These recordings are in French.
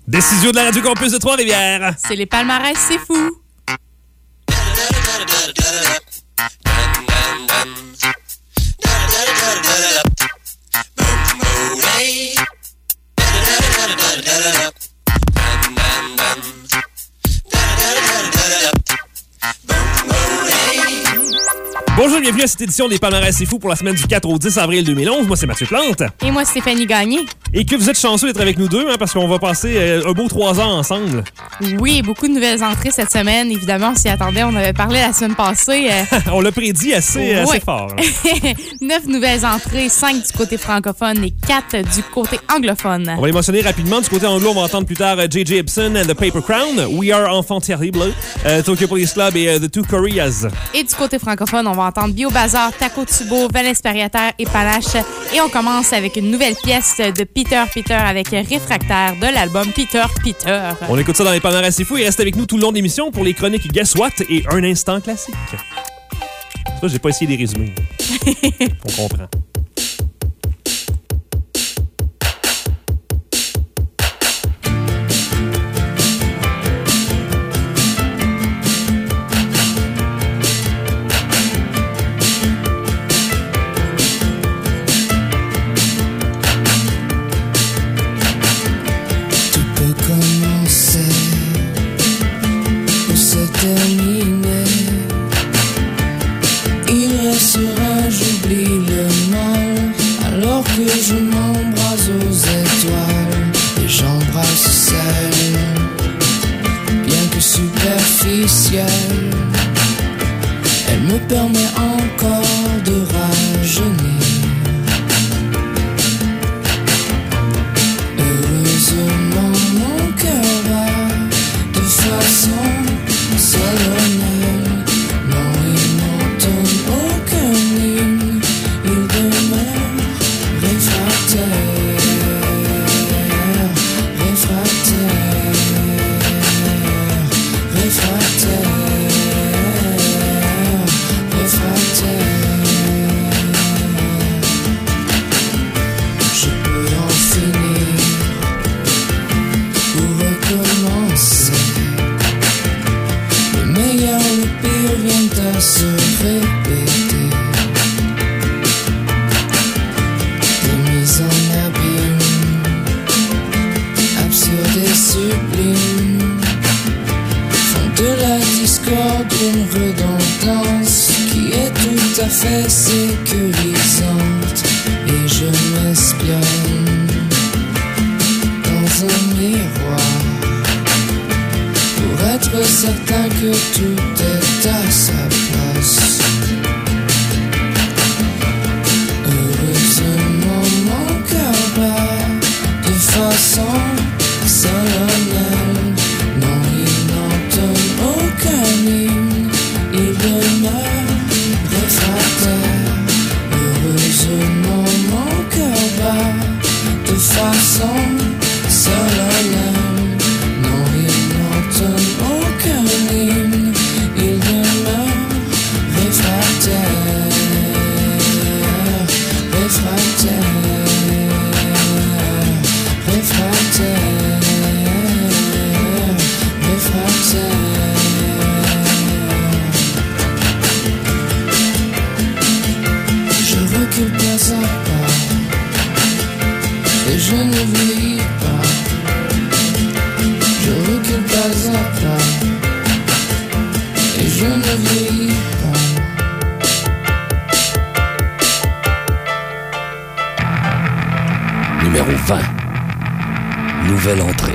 Décision de la Radio Campus de Trois-Rivières. C'est les palmarès, c'est fou. Bonjour, bienvenue à cette édition des Palmarès C'est Fou pour la semaine du 4 au 10 avril 2011. Moi, c'est Mathieu Plante. Et moi, Stéphanie Gagné. Et que vous êtes chanceux d'être avec nous deux, parce qu'on va passer un beau 3 ans ensemble. Oui, beaucoup de nouvelles entrées cette semaine. Évidemment, on s'y attendait. On avait parlé la semaine passée. On l'a prédit assez fort. 9 nouvelles entrées, 5 du côté francophone et 4 du côté anglophone. On va les mentionner rapidement. Du côté anglo, on va entendre plus tard J.J. Ibsen and the Paper Crown, We Are Enfants Terribles, Tokyo Police Club et The Two Koreas. Et du côté francophone, on va entendre Bio Bazar, Takotsubo, Valence Pariataire et Panache. Et on commence avec une nouvelle pièce de Peter avec Réfractaire de l'album Peter. On écoute ça dans les Palmarès C'est Fou et reste avec nous tout le long de l'émission pour les chroniques Guess What et un instant classique. Ça, j'ai pas essayé de les résumer. On comprend. Je m'embrase aux étoiles et j'embrasse celle, bien que superficielle, elle me permet encore de rajeunir. Heureusement mon cœur bat de façon solennelle. Non, il n'entonne aucun hymne, il demeure réfractaire, je peux en finir pour recommencer. Le meilleur, le pire vient à se répéter. Des mises en abîme, absurdes et sublimes, font de la discorde une redondance qui est tout à fait sécurisante. Et je m'espionne dans un miroir pour être certain que tout est à sa place. Heureusement mon cœur bat de façon solennelle. Non, il n'entonne aucun hymne, il demeure réfractaire. Heureusement mon cœur bat de façon solennelle. Non, il n'entonne aucun hymne, il demeure réfractaire. Je recule pas à pas et je ne vieillis pas. Je recule pas à pas et je ne vieillis pas. Numéro 20. Nouvelle entrée.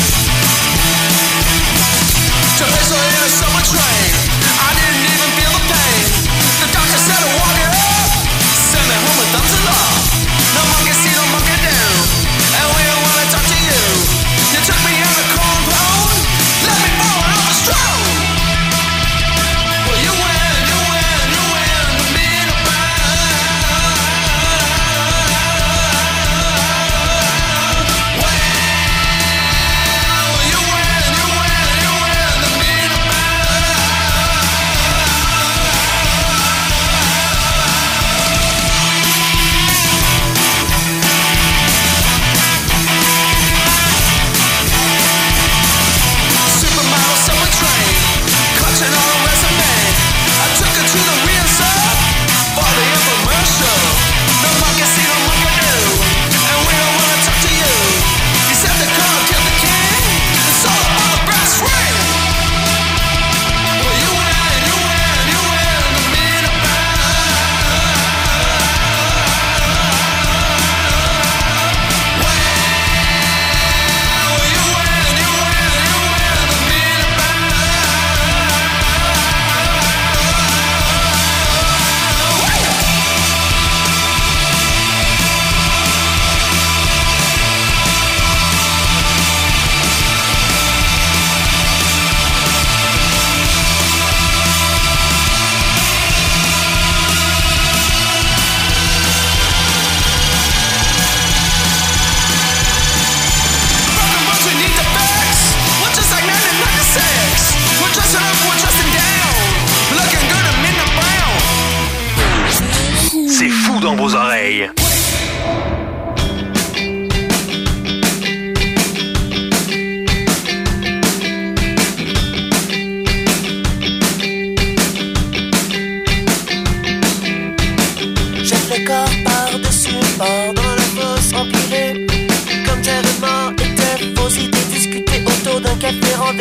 To whistle in a summer train, I didn't even feel the pain.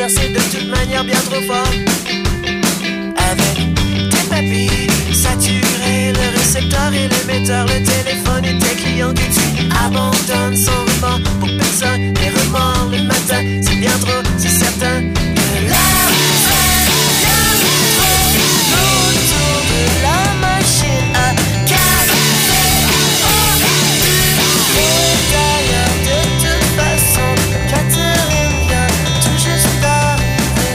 dire c'est de toute manière bien trop fort. Avec tes papilles saturées, le récepteur et l'émetteur, le téléphone et tes clients que tu abandonnes sans remords pour personne. Les remords le matin, c'est bien trop, c'est certain que l'air fait bien trop autour de la machine à café. Et d'ailleurs, de toute façon, Catherine vient tout juste d'arriver.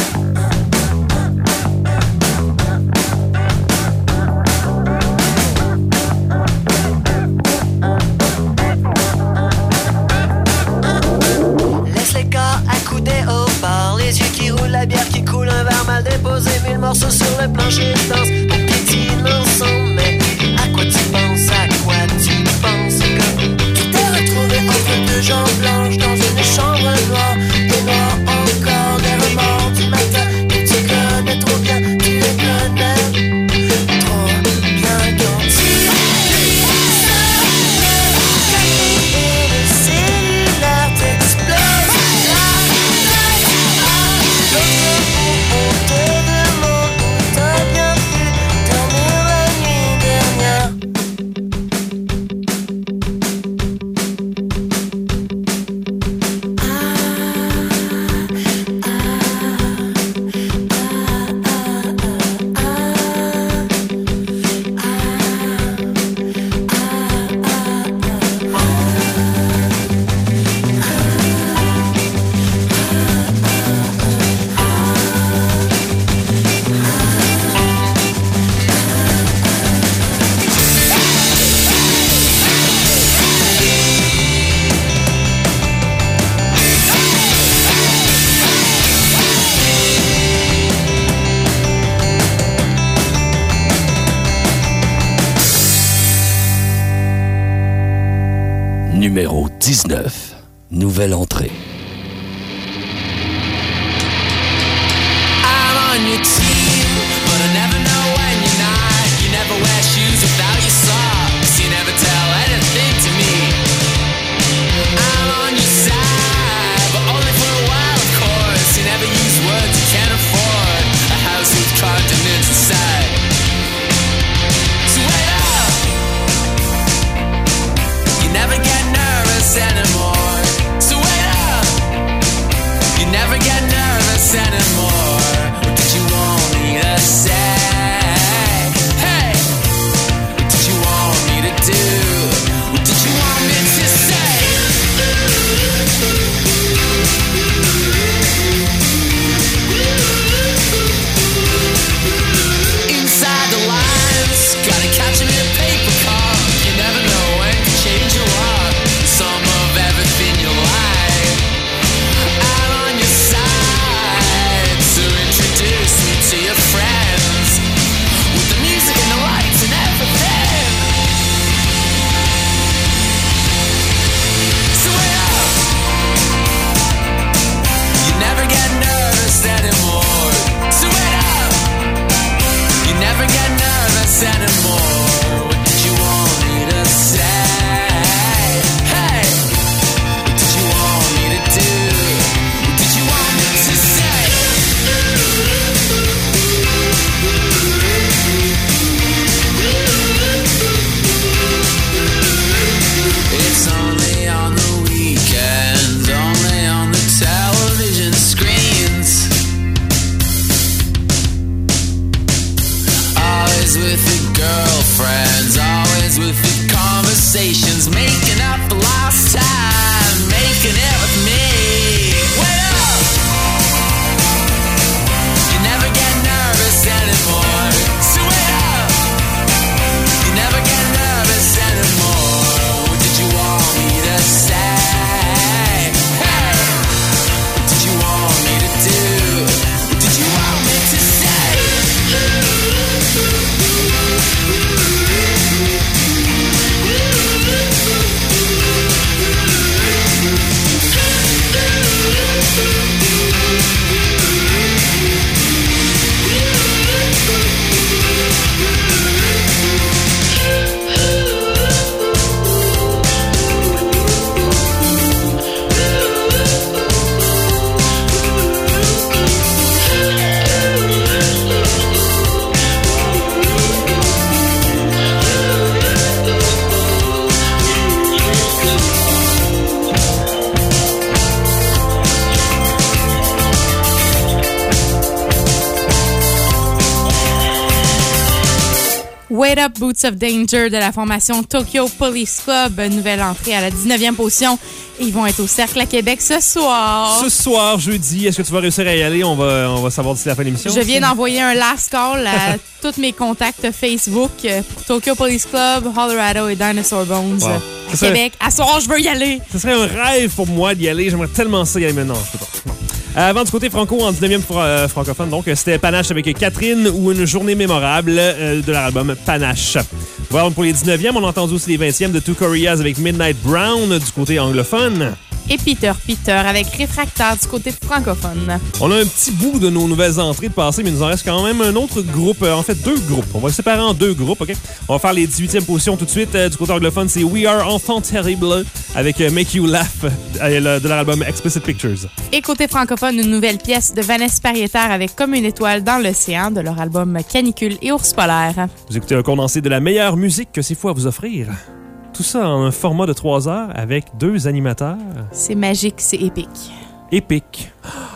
Laisse les corps accoudés au bord, les yeux qui roulent, la bière qui coule, un verre mal déposé, 1000 morceaux sur le plancher de danse. On piétine ensemble, mais à quoi tu penses, à quoi tu penses, comme tu t'es retrouvé entre deux jambes blanches dans une chambre noire, et noir encore, des remords du matin que tu connais trop bien, tu les connais trop bien quand tu lis ça, et le cellulaire t'explose la tête. L'autre bout, on te demande où t'as bien pu dormir la nuit dernière. Numéro 19. Nouvelle entrée. I'm on your team, but I never know when you're not. You never wear shoes without your socks. You never tell anything to me. I'm on your side, but only for a while, of course. You never use words you can't afford. A house with continents inside. So wait up. You never get nervous anymore. So wait up. You never get nervous anymore. What did you want me to say? Hey, what did you want me to do? What did you want me to say? Inside the lines, gotta catch 'em in a paper car. You never know when to change a lot. Some of everything you like. I'm on your side, so introduce me to your friends. With the music and the lights and everything. So wait up. You never get nervous anymore. So wait up. You never get nervous anymore. What did you want me to say? Hey, what did you want me to do? What did you want me to say? It's only on the weekends, only on the television screens. Always with your girlfriends, always with your conversations, making up the lost time, making it with me. Wait up! You never get nervous anymore. So wait up! You never get nervous anymore. What did you want me to say? Hey, what did you want me to do? What did you want me to say? Wait Up, Boots of Danger de la formation Tokyo Police Club. Nouvelle entrée à la 19e position. Et ils vont être au Cercle à Québec ce soir. Ce soir, jeudi, est-ce que tu vas réussir à y aller? On va savoir d'ici la fin de l'émission. Je viens d'envoyer un last call à tous mes contacts Facebook pour Tokyo Police Club, Colorado et Dinosaur Bones. Wow. À Québec. À soir, je veux y aller. Ce serait un rêve pour moi d'y aller. J'aimerais tellement ça y aller maintenant. Je peux pas. Bon. Avant, du côté franco, en 19e francophone, donc, c'était Panache avec Catherine ou une journée mémorable de leur album Panache. Voilà, pour les 19e, on a entendu aussi les 20e de Two Koreas avec Midnight Brown du côté anglophone. Et Peter avec Réfractaire du côté francophone. On a un petit bout de nos nouvelles entrées de passé, mais il nous en reste quand même un autre groupe, en fait 2 groupes. On va le séparer en 2 groupes, OK? On va faire les 18e positions tout de suite. Du côté anglophone, c'est We Are Enfants Terrible avec Make You Laugh de leur album Explicit Pictures. Et côté francophone, une nouvelle pièce de Vanessa Pariétaire avec Comme une étoile dans l'océan de leur album Canicule et Ours polaire. Vous écoutez un condensé de la meilleure musique que c'est fou à vous offrir. Tout ça en un format de 3 heures avec 2 animateurs. C'est magique, c'est épique. Épique.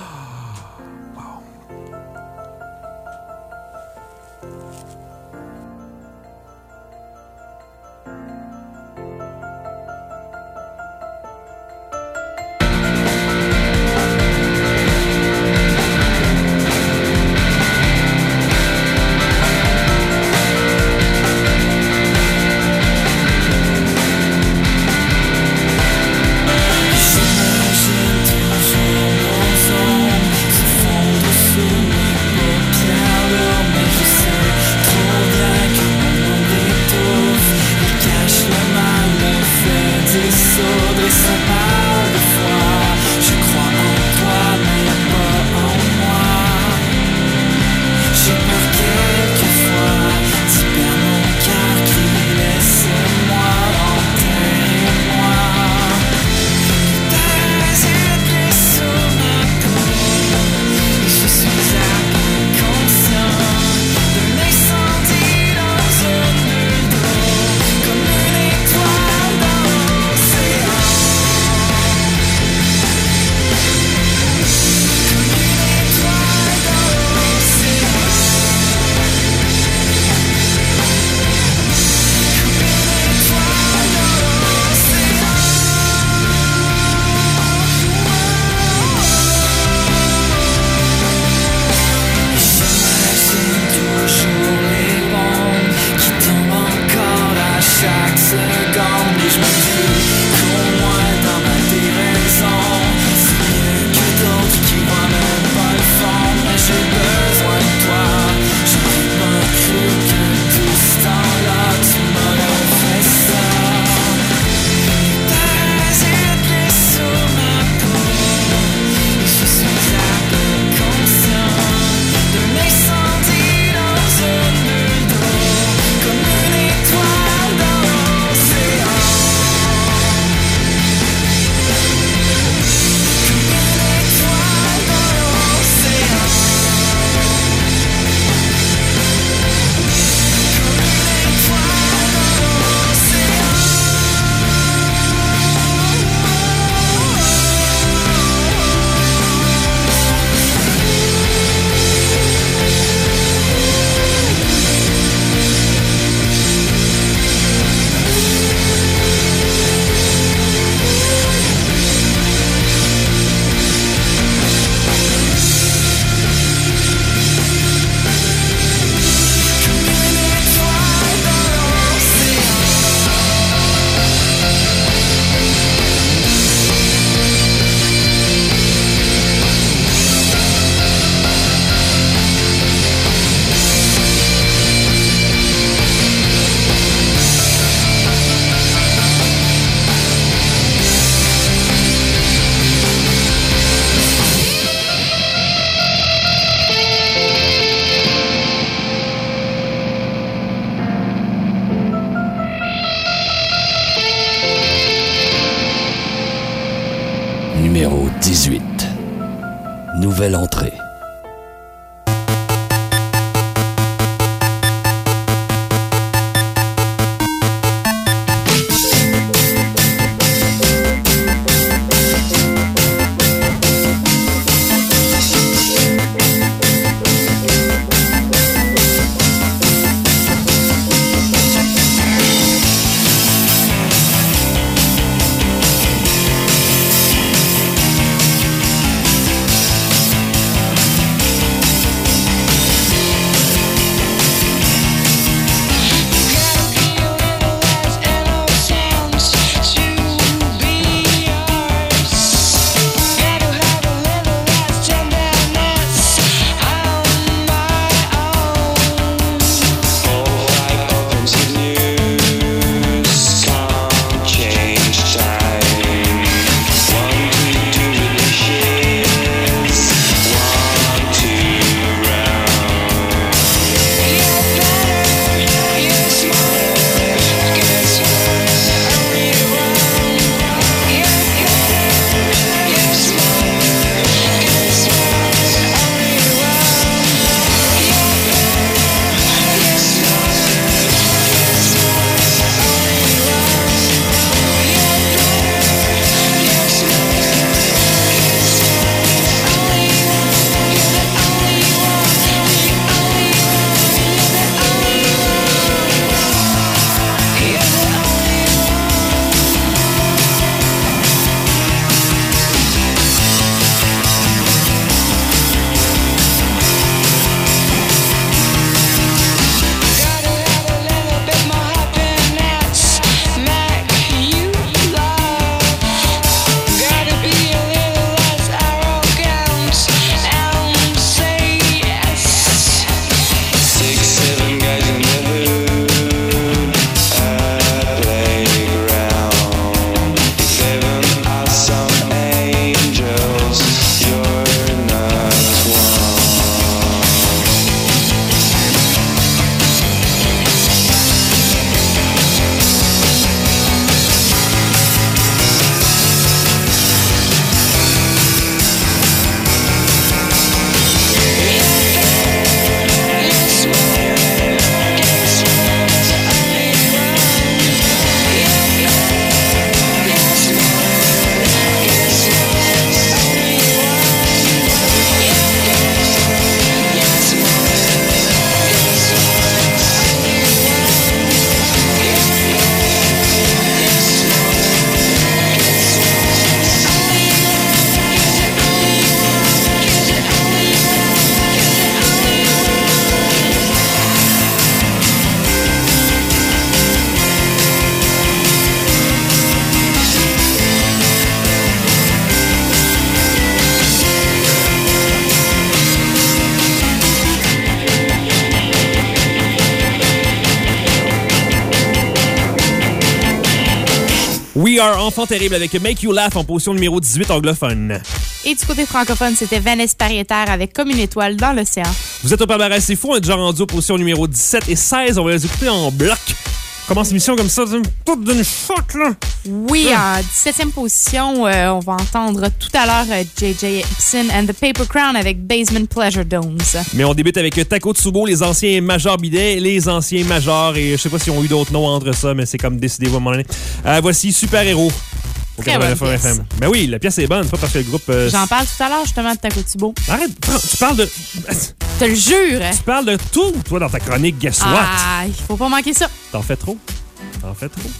Numéro 18. Nouvelle entrée. We Are Enfants Terribles avec Make You Laugh en position numéro 18 anglophone. Et du côté francophone, c'était Vanessa Pariétaire avec Comme une étoile dans l'océan. Vous êtes au palmarès, c'est fou, on est déjà rendu aux positions numéro 17 et 16. On va les écouter en bloc. Commence l'émission comme ça, toute d'une shot, là. Oui, en 17e position, on va entendre tout à l'heure J.J. Ibsen and the Paper Crown avec Basement Pleasure Domes. Mais on débute avec Takotsubo, les anciens Major Bidet, les anciens Majors, et je sais pas s'ils ont eu d'autres noms entre ça, mais c'est comme décidé à un moment donné. Voici Super Héros. Au Très bonne 89 pièce. FM. Ben oui, la pièce est bonne, c'est pas parce que le groupe... J'en parle tout à l'heure, justement, de Takotsubo. Arrête, tu parles de... Je te le jure! Tu parles de tout, toi, dans ta chronique Guess What? Ah, il faut pas manquer ça. T'en fais trop. T'en fais trop.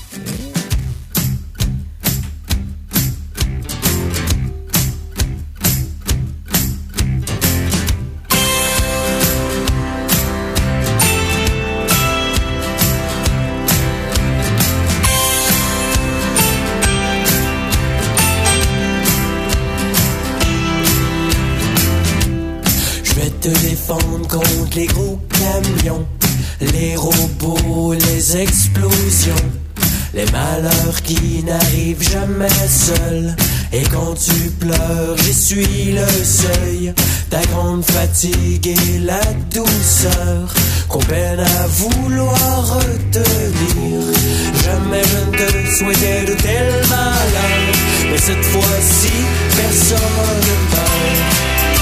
Je vais te défendre contre les gros camions, les robots, les explosions, les malheurs qui n'arrivent jamais seuls. Et quand tu pleures, j'essuie le seuil, ta grande fatigue et la douceur qu'on peine à vouloir retenir. Jamais je ne te souhaitais de tels malheurs, mais cette fois-ci, personne ne meurt.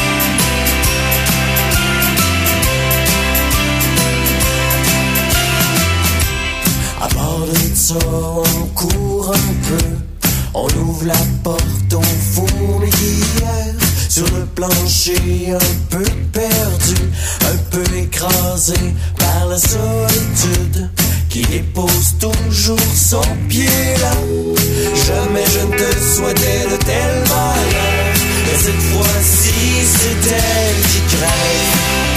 À part de ça, on court un peu, on ouvre la porte aux fourmilières. Sur le plancher, un peu perdu, un peu écrasé par la solitude qui dépose toujours son pied là. Jamais je ne te souhaitais de tels malheurs, mais cette fois-ci, c'est elle qui crève.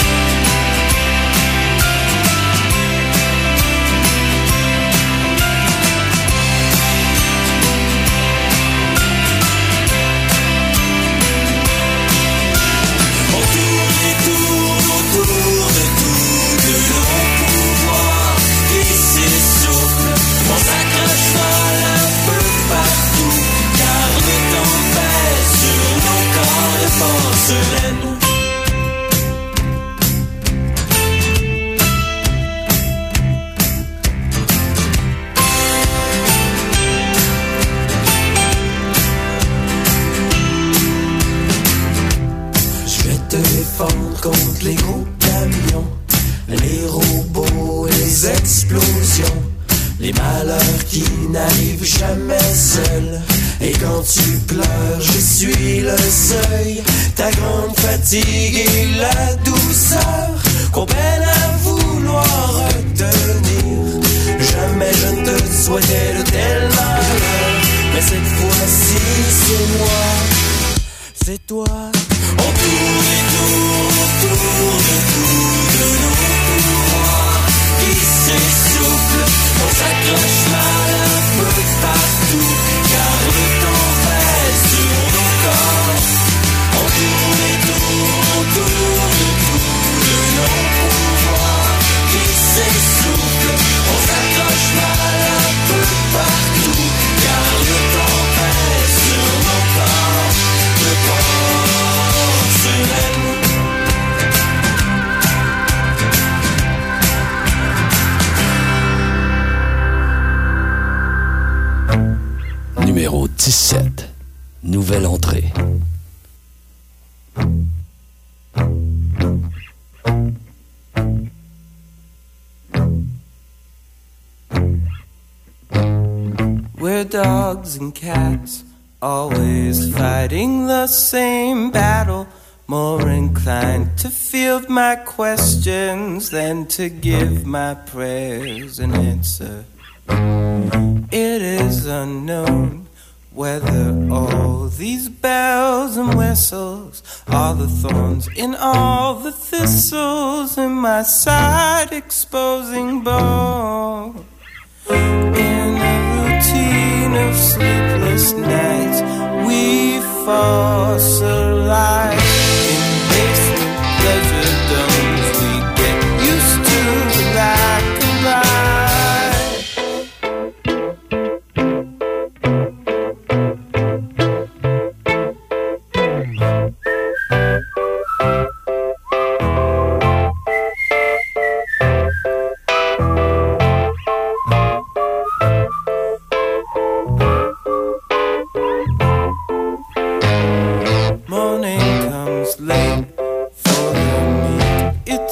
Je vais te défendre contre les gros camions, les robots, les explosions, les malheurs qui n'arrivent jamais seuls. Et quand tu pleures, j'essuie le seuil, ta grande fatigue et la douceur qu'on peine à vouloir retenir. Jamais je ne te souhaitais de tels malheurs, mais cette fois-ci c'est moi, c'est toi. On tourne et tourne autour de tout, de nos pouvoirs qui s'essoufflent. On s'accroche mal un peu partout, car le temps pèse sur nos corps. On tourne et tourne autour de tout, de nos pouvoirs qui s'essoufflent. On s'accroche mal un peu partout, car le temps pèse sur nos corps. Le Numéro 17. Nouvelle entrée. We're dogs and cats, always fighting the same battle. More inclined to field my questions than to give my prayers an answer. It is unknown whether all these bells and whistles are the thorns in all the thistles in my side exposing bone. In a routine of sleepless nights, we fossilized in basement pleasure domes. We get used to like a ride.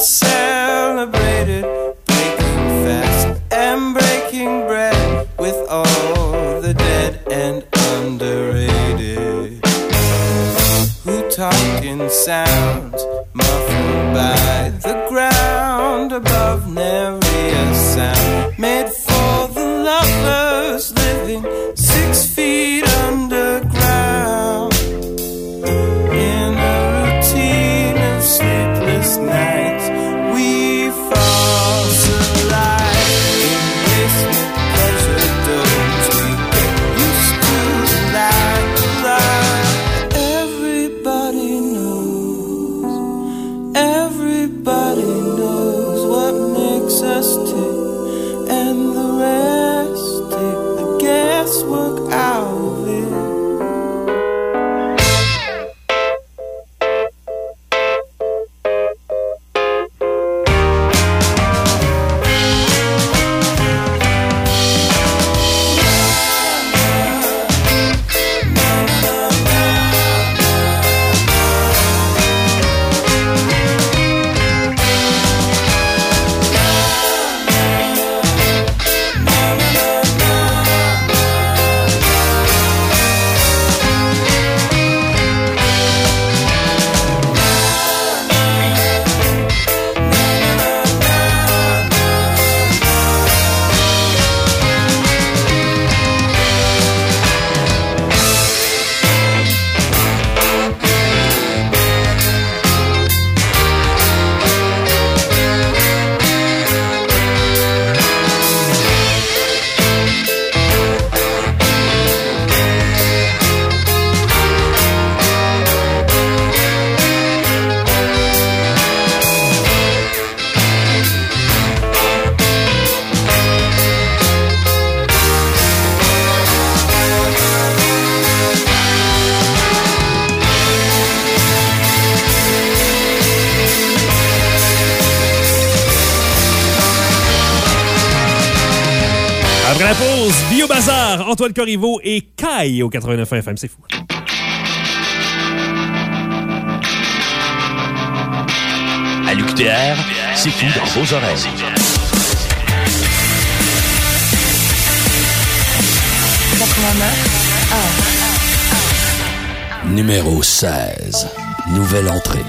celebrated, breaking fast and breaking bread with all the dead and underrated, who talk in sounds muffled by the ground above, nary a sound made for the lovers living 6 feet underground, in a routine of sleepless nights. We fossilized in basement pleasure domes. We get used to the light. Everybody knows what makes us tick, and the rest take the guesswork out of it. Après la pause, Bio Bazar, Antoine Corriveau et Kai au 89 FM. C'est fou. À l'UQTR, c'est fou dans vos oreilles. Numéro 16. Nouvelle entrée.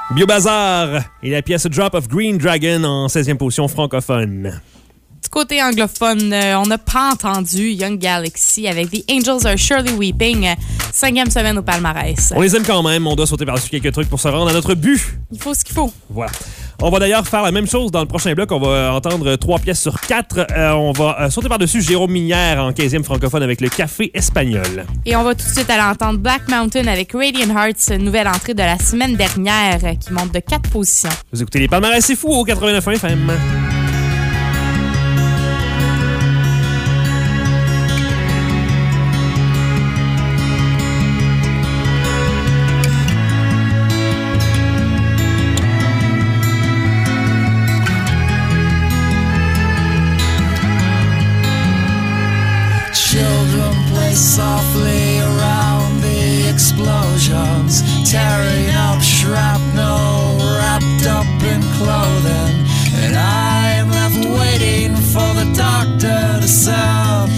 Biobazar et la pièce Drop of Green Dragon en 16e position francophone. Du côté anglophone, on n'a pas entendu Young Galaxy avec The Angels Are Surely Weeping, 5e semaine au palmarès. On les aime quand même, on doit sauter par-dessus quelques trucs pour se rendre à notre but. Il faut ce qu'il faut. Voilà. On va d'ailleurs faire la même chose dans le prochain bloc. On va entendre 3 pièces sur 4. On va sauter par-dessus Jérôme Minière en 15e francophone avec le Café Espagnol. Et on va tout de suite aller entendre Black Mountain avec Radiant Hearts, nouvelle entrée de la semaine dernière qui monte de 4 positions. Vous écoutez les palmarès, c'est fou au 89 FM. Children play softly around the explosions, tearing up shrapnel wrapped up in clothing. And I'm left waiting for the doctor to serve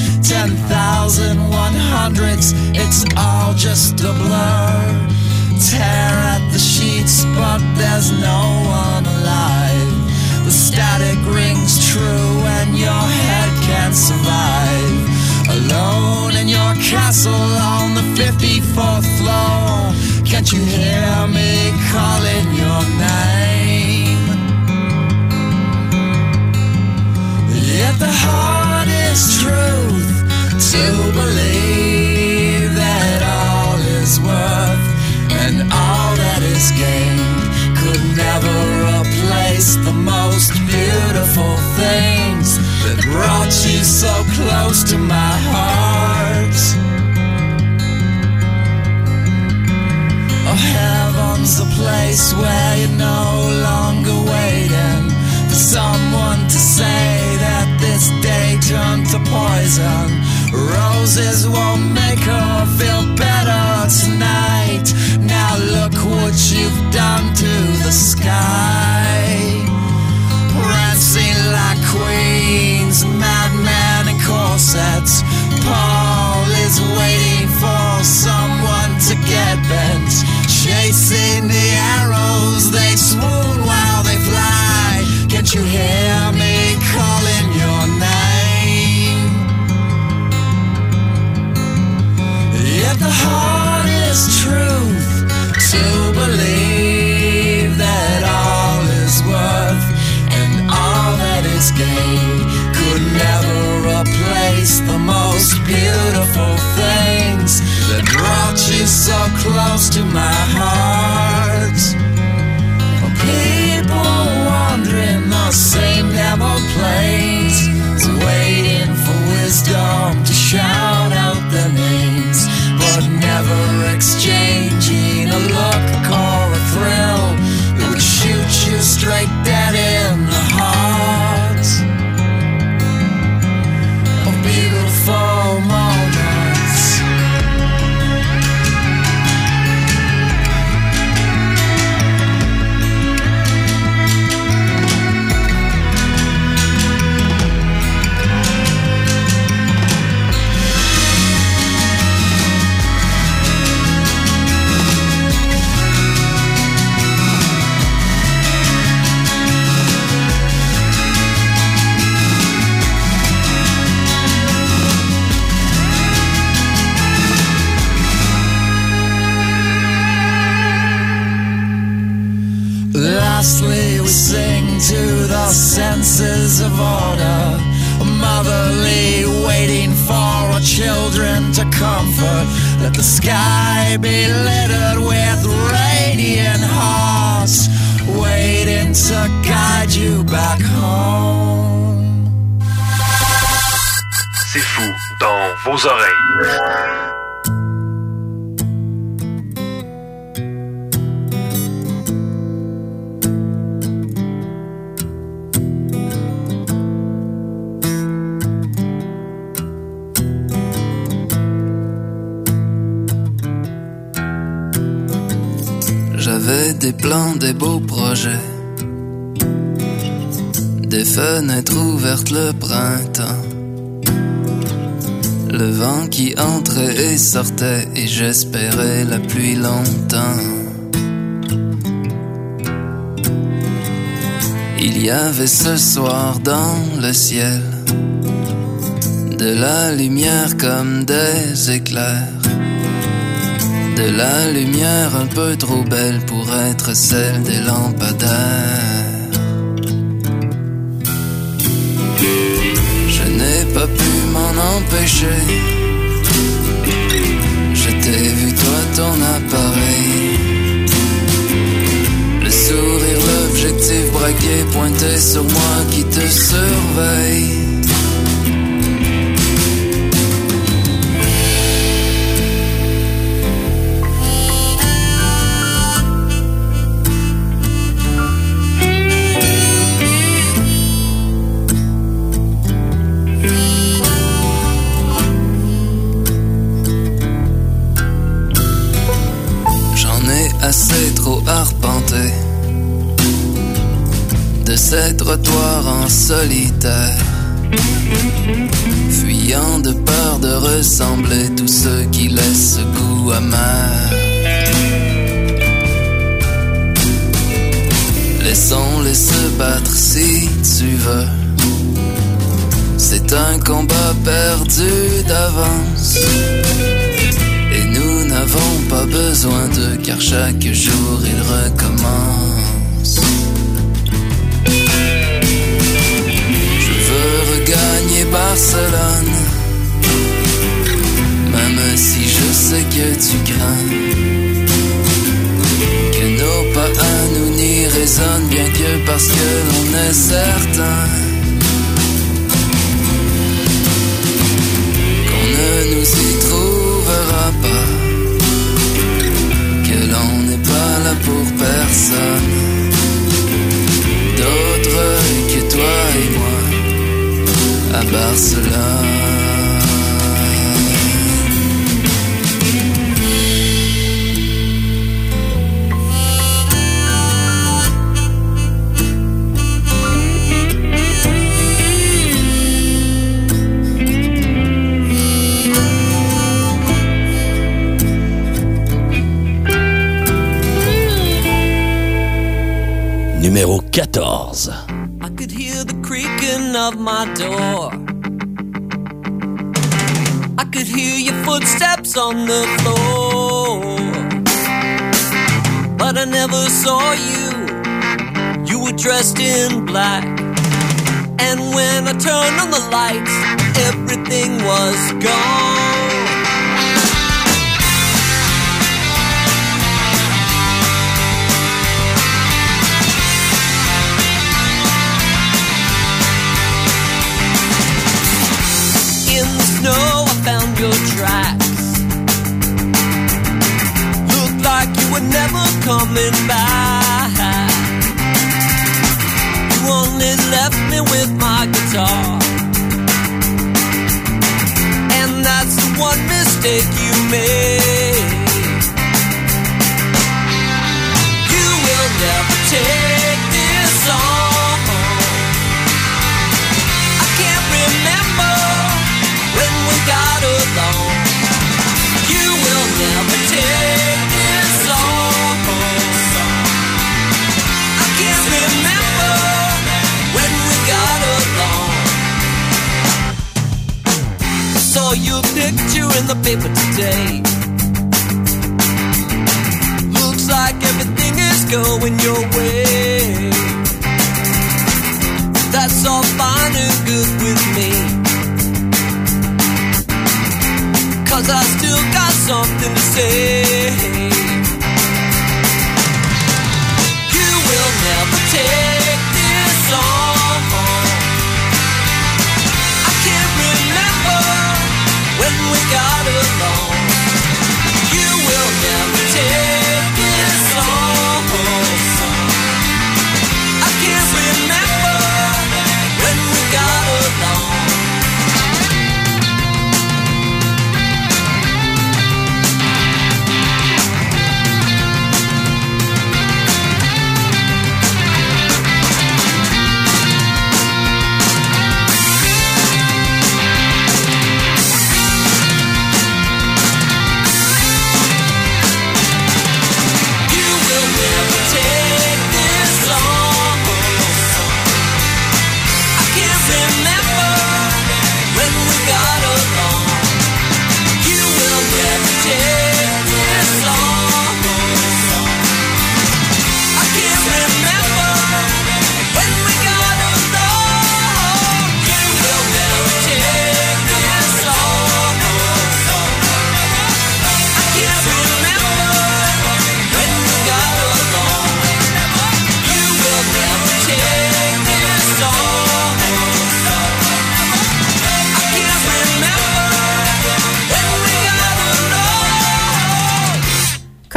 10,100s, it's all just a blur. Tear at the sheets, but there's no one alive. The static rings true and your head can't survive. Alone in your castle on the 54th floor, can't you hear me calling your name? Yet the hardest truth to believe that all is worth and all that is gained could never replace the most beautiful things that brought you so close to my heart. Oh, heaven's a place where you're no longer waiting for someone to say that this day turned to poison. Roses won't make her feel better tonight. Now look what you've done to the sky. Prancing like queens, madmen in corsets. Paul is waiting for someone to get bent. Chasing the arrows, they swoon while they fly. Can't you hear me calling your name? Yet the hardest truth to believe that all is worth and all that is gained could never replace the most beautiful things that brought you so close to my heart. People wandering the same damn old place, waiting for wisdom to shout out their names, but never exchanging a look or a thrill that would shoot you straight dead in the heart. Of beautiful moments. Lastly, we sing to the senses of order, motherly, waiting for our children to comfort. Let the sky be littered with radiant hearts, waiting to guide you back home. C'est fou dans vos oreilles. J'avais des plans, des beaux projets, des fenêtres ouvertes le printemps, le vent qui entrait et sortait, et j'espérais la pluie longtemps. Il y avait ce soir dans le ciel de la lumière comme des éclairs, de la lumière un peu trop belle pour être celle des lampadaires. Je n'ai pas pu m'en empêcher, je t'ai vu toi ton appareil, le sourire, l'objectif braqué pointé sur moi qui te surveille. Assez trop arpenté de ces trottoirs en solitaire, fuyant de peur de ressembler tous ceux qui laissent ce goût amer. Laissons-les se battre si tu veux, c'est un combat perdu d'avance. Et nous n'avons pas besoin d'eux, car chaque jour il recommence. Je veux regagner Barcelone, même si je sais que tu crains que nos pas à nous n'y résonnent, bien que parce que l'on est certain qu'on ne nous y trouvera pas, que l'on n'est pas là pour personne d'autre que toi et moi à Barcelone. Numéro 14. I could hear the creaking of my door. I could hear your footsteps on the floor. But I never saw you. You were dressed in black. And when I turned on the lights, everything was gone. No, I found your tracks. Looked like you were never coming back. You only left me with my guitar, and that's the one mistake you made. You will never take this on. I can't remember when we got along. You will never take this song. I can't remember when we got along. I saw your picture in the paper today. Looks like everything is going your way. That's all fine and good with me, 'cause I still got something to say. You will never take this song. I can't remember when we got along. You will never take this song. I can't remember when we got along.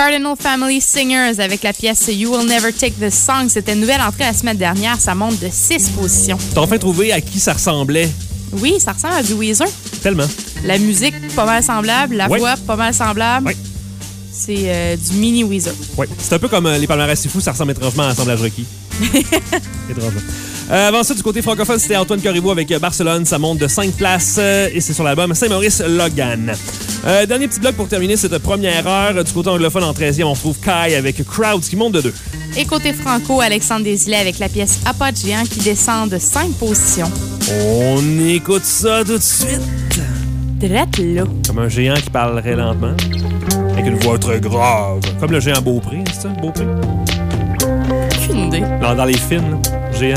Cardinal Family Singers avec la pièce You Will Never Take This Song. C'était une nouvelle entrée la semaine dernière. Ça monte de 6 positions. T'as enfin trouvé à qui ça ressemblait? Oui, ça ressemble à du Weezer. Tellement. La musique, pas mal semblable. La voix, pas mal semblable. Oui. C'est du mini Weezer. Oui. C'est un peu comme les palmarès si fous, ça ressemble étrangement à Assemblage requis. Étrangement. Avant ça, du côté francophone, c'était Antoine Corriveau avec Barcelone. Ça monte de 5 places et c'est sur l'album Saint-Maurice Logan. Dernier petit bloc pour terminer cette première heure. Du côté anglophone, en 13e, on retrouve Kai avec Crowds qui monte de 2. Et côté franco, Alexandre Desilets avec la pièce À pas de géant qui descend de 5 positions. On écoute ça tout de suite. Drette là. Comme un géant qui parlerait lentement. Avec une voix très grave. Comme le géant Beaupré, c'est ça? Beaupré? Aucune idée. Dans les films, là. Géant...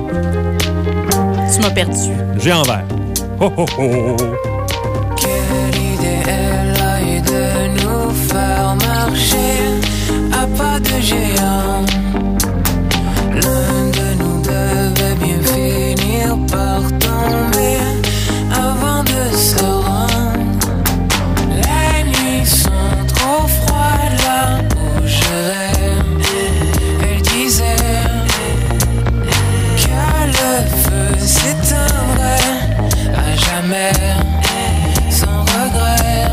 Tu m'as perdu. Géant vert. Ho, ho, ho. Quelle idée elle a eu de nous faire marcher à pas de géant. L'un de nous devait bien finir par tomber avant de se rendre. Les nuits sont trop froides là où je vais. Elle disait que le feu s'éteindrait à jamais sans regret.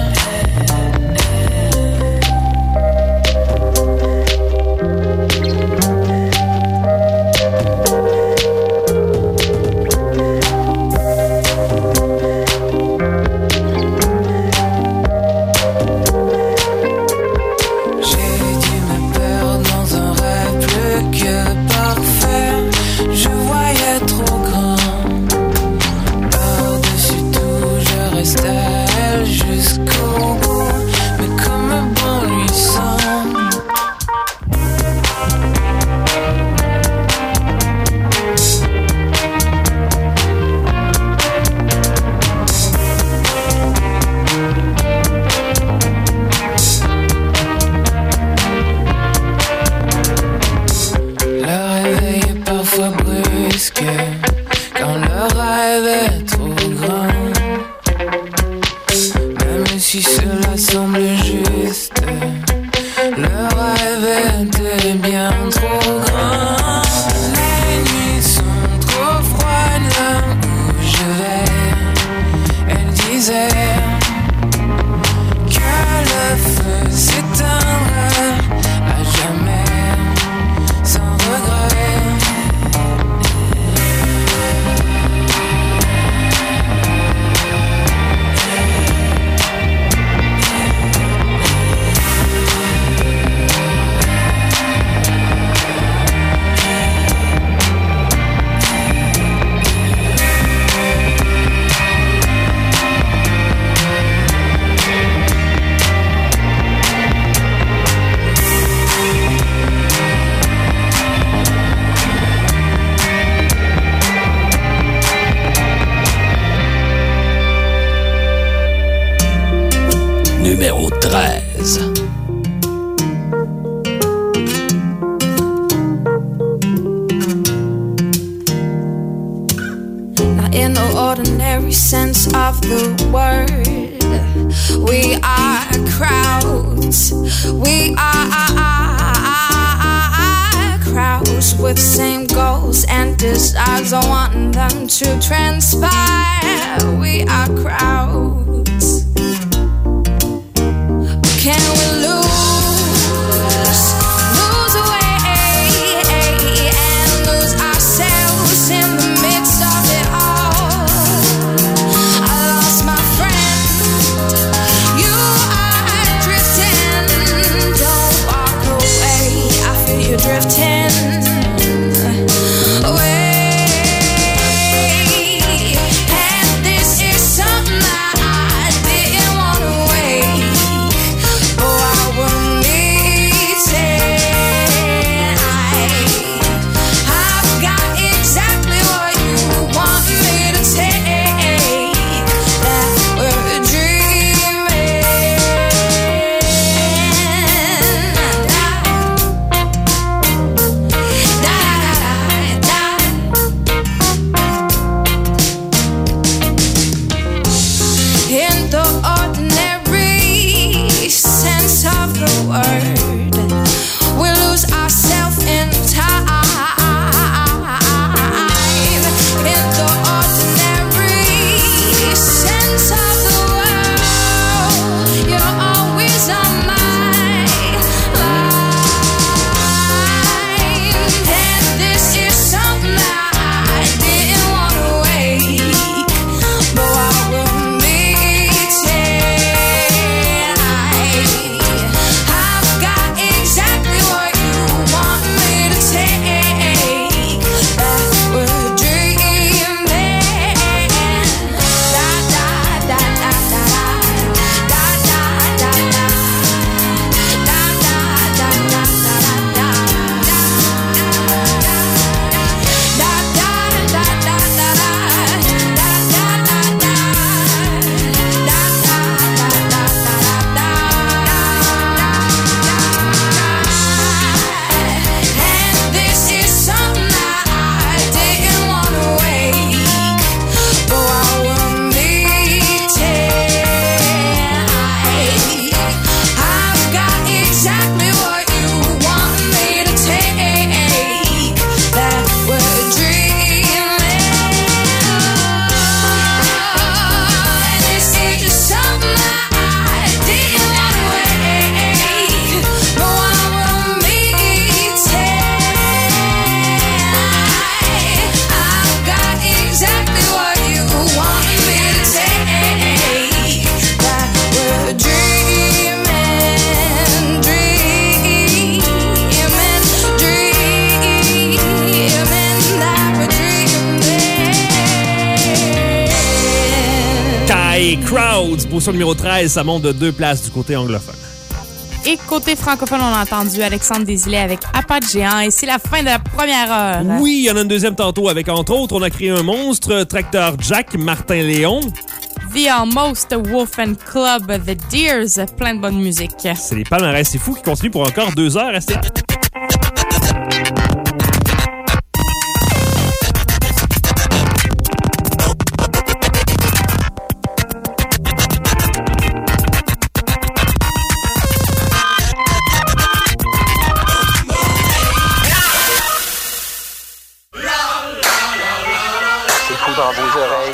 Numéro 13. Not in the ordinary sense of the word. We are crowds. We are crowds with same goals and desires. I want them to transpire. We are crowds. Can we lose away and lose ourselves in the midst of it all? I lost my friend, you are drifting. Don't walk away, I feel you drifting away. And this is something I Crowds. Position numéro 13, ça monte de 2 places du côté anglophone. Et côté francophone, on a entendu Alexandre Desilets avec Apache Géant. Et c'est la fin de la première heure. Oui, il y en a une deuxième tantôt avec, entre autres, on a créé un monstre, Tracteur Jack, Martin Léon. The Almost Wolf and Club, The Deers, plein de bonne musique. C'est les palmarès, c'est fou qui continuent pour encore 2 heures. Restez... Dans vos oreilles.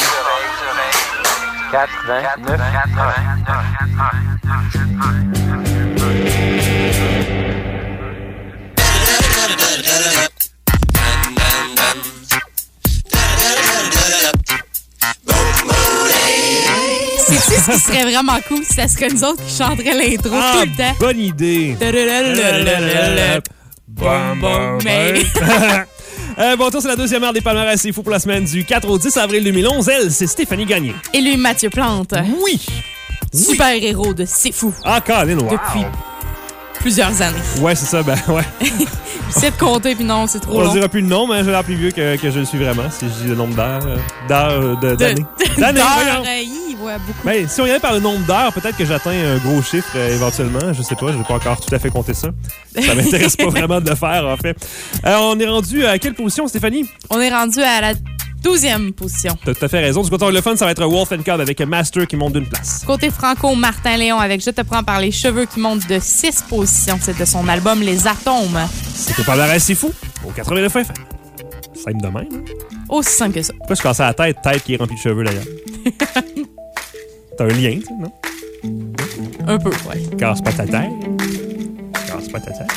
89. Sais-tu ce qui serait vraiment cool si ça serait nous autres qui chanteraient l'intro tout le temps? Bonne idée! Bon, c'est la deuxième heure des palmarès. C'est fou pour la semaine du 4 au 10 avril 2011. Elle, c'est Stéphanie Gagné. Et lui, Mathieu Plante. Oui! Super-héros de C'est fou. Ah, Colin, wow. Depuis plusieurs années. Ouais, c'est ça, ben ouais. J'essaie de compter, puis non, c'est trop long. On dira plus le nom, mais j'ai l'air plus vieux que je le suis vraiment, si je dis le nombre d'années. D'années, ouais, beaucoup. Ben, si on y allait par le nombre d'heures, peut-être que j'atteins un gros chiffre éventuellement. Je sais pas, je n'ai pas encore tout à fait compté ça. Ça m'intéresse pas vraiment de le faire, en fait. On est rendu à quelle position, Stéphanie? On est rendu à la 12e position. T'as tout à fait raison. Du côté anglophone, ça va être Wolf and Cub avec Master qui monte d'une place. Côté franco, Martin Léon avec Je te prends par les cheveux qui monte de 6 positions. C'est de son album Les Atomes. C'était pas la c'est fou. Au 89 FM. Simple de même. Aussi simple que ça. Pourquoi je casse à la tête qui est remplie de cheveux d'ailleurs? T'as un lien, tu sais, non? Un peu, ouais. Casse pas ta tête. Casse pas ta tête.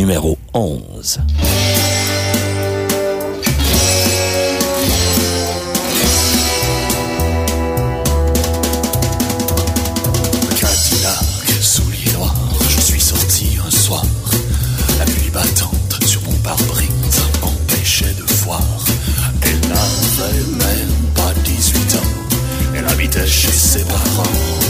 numéro 11. Cadillac, souliers noirs, je suis sorti un soir. La pluie battante sur mon pare-brise m'empêchait de voir. Elle n'avait même pas 18 ans, elle habitait chez ses parents.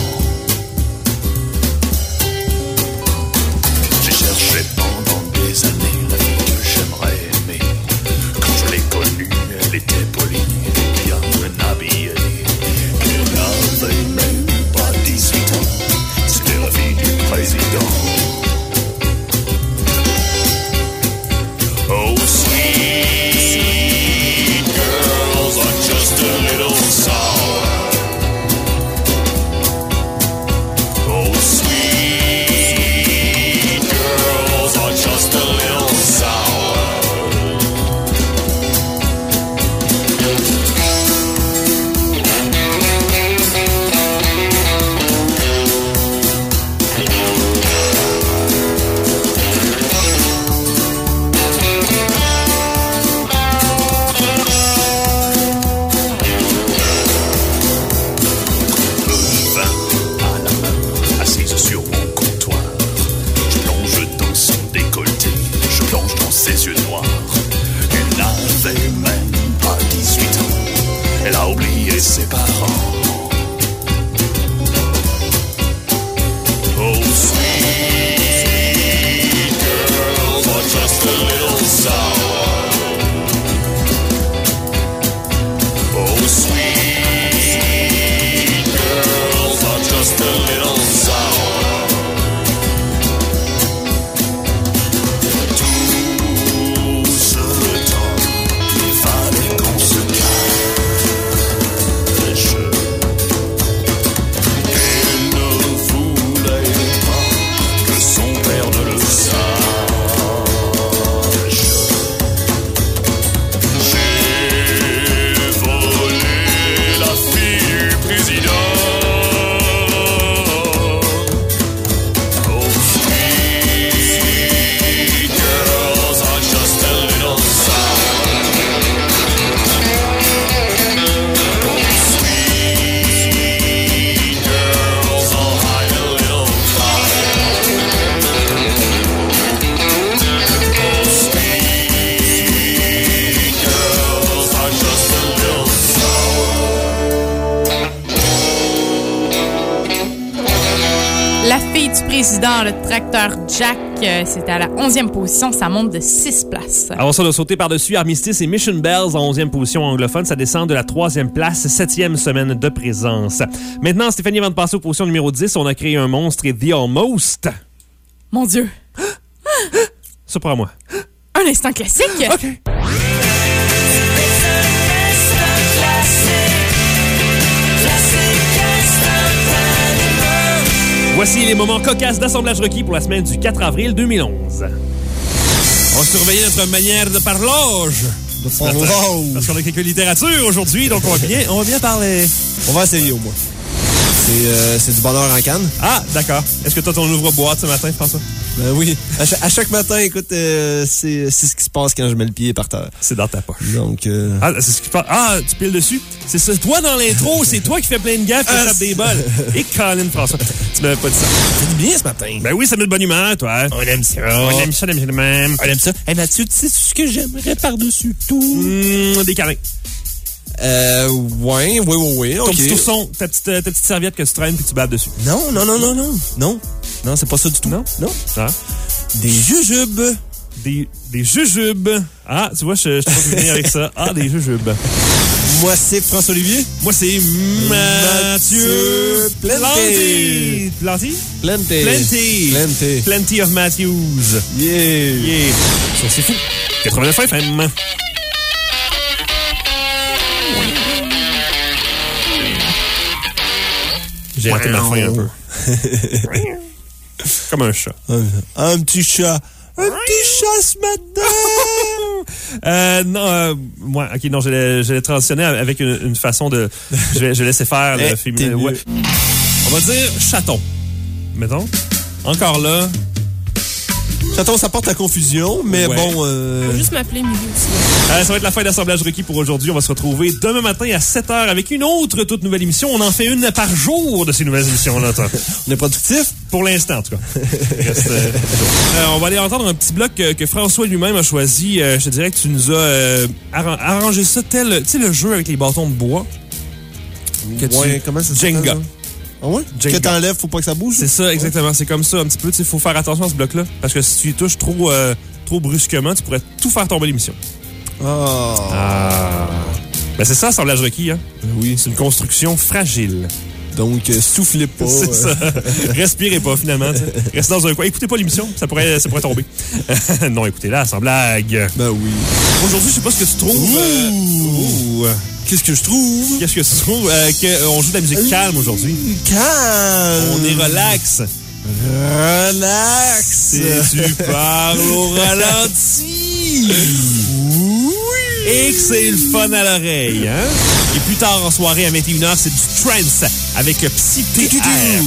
J'ai cherché pendant des années la fille que j'aimerais aimer. Quand je l'ai connue, elle était polie et bien habillée. Elle n'avait même pas 18 ans, c'était la fille du président. Oh, sweet girls are just a little sour. Oh, sweet girls are just a little sour. Assise sur mon comptoir, je plonge dans son décolleté, je plonge dans ses yeux noirs. Elle n'avait même pas 18 ans, elle a oublié ses parents. Oh, sweet girls are just a little sour. Oh, sweet girls are just a little sour. Tout ce temps, il fallait qu'on se cache. Elle ne voulait pas que son père ne le sache. J'ai volé la fille du président. Oh, sweet girls are just a little sour. Oh, sweet girls all hide a little fire. Oh, sweet girls are just a little sour. La fille du président, le tracteur Jack, c'est à la 11e position. Ça monte de 6 places. Avant ça, de sauter par-dessus Armistice et Mission Bells en 11e position anglophone. Ça descend de la 3e place, 7e semaine de présence. Maintenant, Stéphanie, avant de passer aux positions numéro 10, on a créé un monstre et The Almost. Mon Dieu. Ça pour moi. Un instant classique. OK. Voici les moments cocasses d'assemblage requis pour la semaine du 4 avril 2011. On va surveiller notre manière de parlage. Parce qu'on a quelques littératures aujourd'hui, donc on va bien parler. On va essayer au moins. C'est du bonheur en canne. Ah, d'accord. Est-ce que tu as ton ouvre-boîte ce matin, François? Ben oui. À chaque matin, écoute, c'est ce qui se passe quand je mets le pied par terre. C'est dans ta poche. Donc, Ah, c'est ce qui passe. Ah, tu piles dessus? C'est ça. Toi, dans l'intro, c'est toi qui fais plein de gaffes et tape des bols. Et Colin, François, tu m'avais pas dit ça. Ça fait du bien ce matin. Ben oui, ça met de bonne humeur, toi. On aime ça. On aime ça, de même. On aime ça. Hey, Mathieu, tu sais ce que j'aimerais par-dessus tout? Des câlins. Oui, Ton OK. petit tousson, ta petite serviette que tu traînes puis tu baves dessus. Non, c'est pas ça du tout. Non? Ah. Des jujubes. Des jujubes. Ah, tu vois, je t'ai pas venir avec ça. Ah, des jujubes. Moi, c'est François-Olivier. Moi, c'est Mathieu Planty. Plenty of Matthews. Yeah. Ça, c'est fou. 89 FM. J'ai raté ma fin un peu. Comme un chat. Un petit chat. Un petit chat ce matin! Moi, OK, non, je l'ai transitionné avec une façon de... Je vais laisser faire le féminin. Ouais. On va dire chaton. Mettons. Encore là. J'attends, ça porte à confusion, mais Ouais. bon... Faut juste m'appeler Mimi aussi. Ça va être la fin d'Assemblage requis pour aujourd'hui. On va se retrouver demain matin à 7h avec une autre toute nouvelle émission. On en fait une par jour de ces nouvelles émissions-là. On est productif? Pour l'instant, en tout cas. Reste, on va aller entendre un petit bloc que François lui-même a choisi. Je te dirais que tu nous as arrangé ça tel... Tu sais, le jeu avec les bâtons de bois? Ouais, comment ça s'appelle? Jenga. Ah ouais? Jenga. Que t'enlèves, faut pas que ça bouge? C'est ça, exactement. Ouais. C'est comme ça un petit peu. Il faut faire attention à ce bloc-là. Parce que si tu y touches trop brusquement, tu pourrais tout faire tomber l'émission. Ah. Ben c'est ça, assemblage requis, hein? Oui. C'est une construction fragile. Donc, soufflez pas. C'est ça. Respirez pas, finalement. T'sais. Restez dans un coin. Écoutez pas l'émission, ça pourrait tomber. Non, écoutez-la, sans blague. Ben oui. Aujourd'hui, je sais pas ce que tu trouves. Qu'est-ce que je trouve? Qu'est-ce que tu trouves? On joue de la musique calme aujourd'hui. Calme! On est relax. Relax! Et tu parles au ralenti. Oui! Et que c'est le fun à l'oreille, hein? Et plus tard en soirée, à 21h, c'est du trance avec Psy-TR.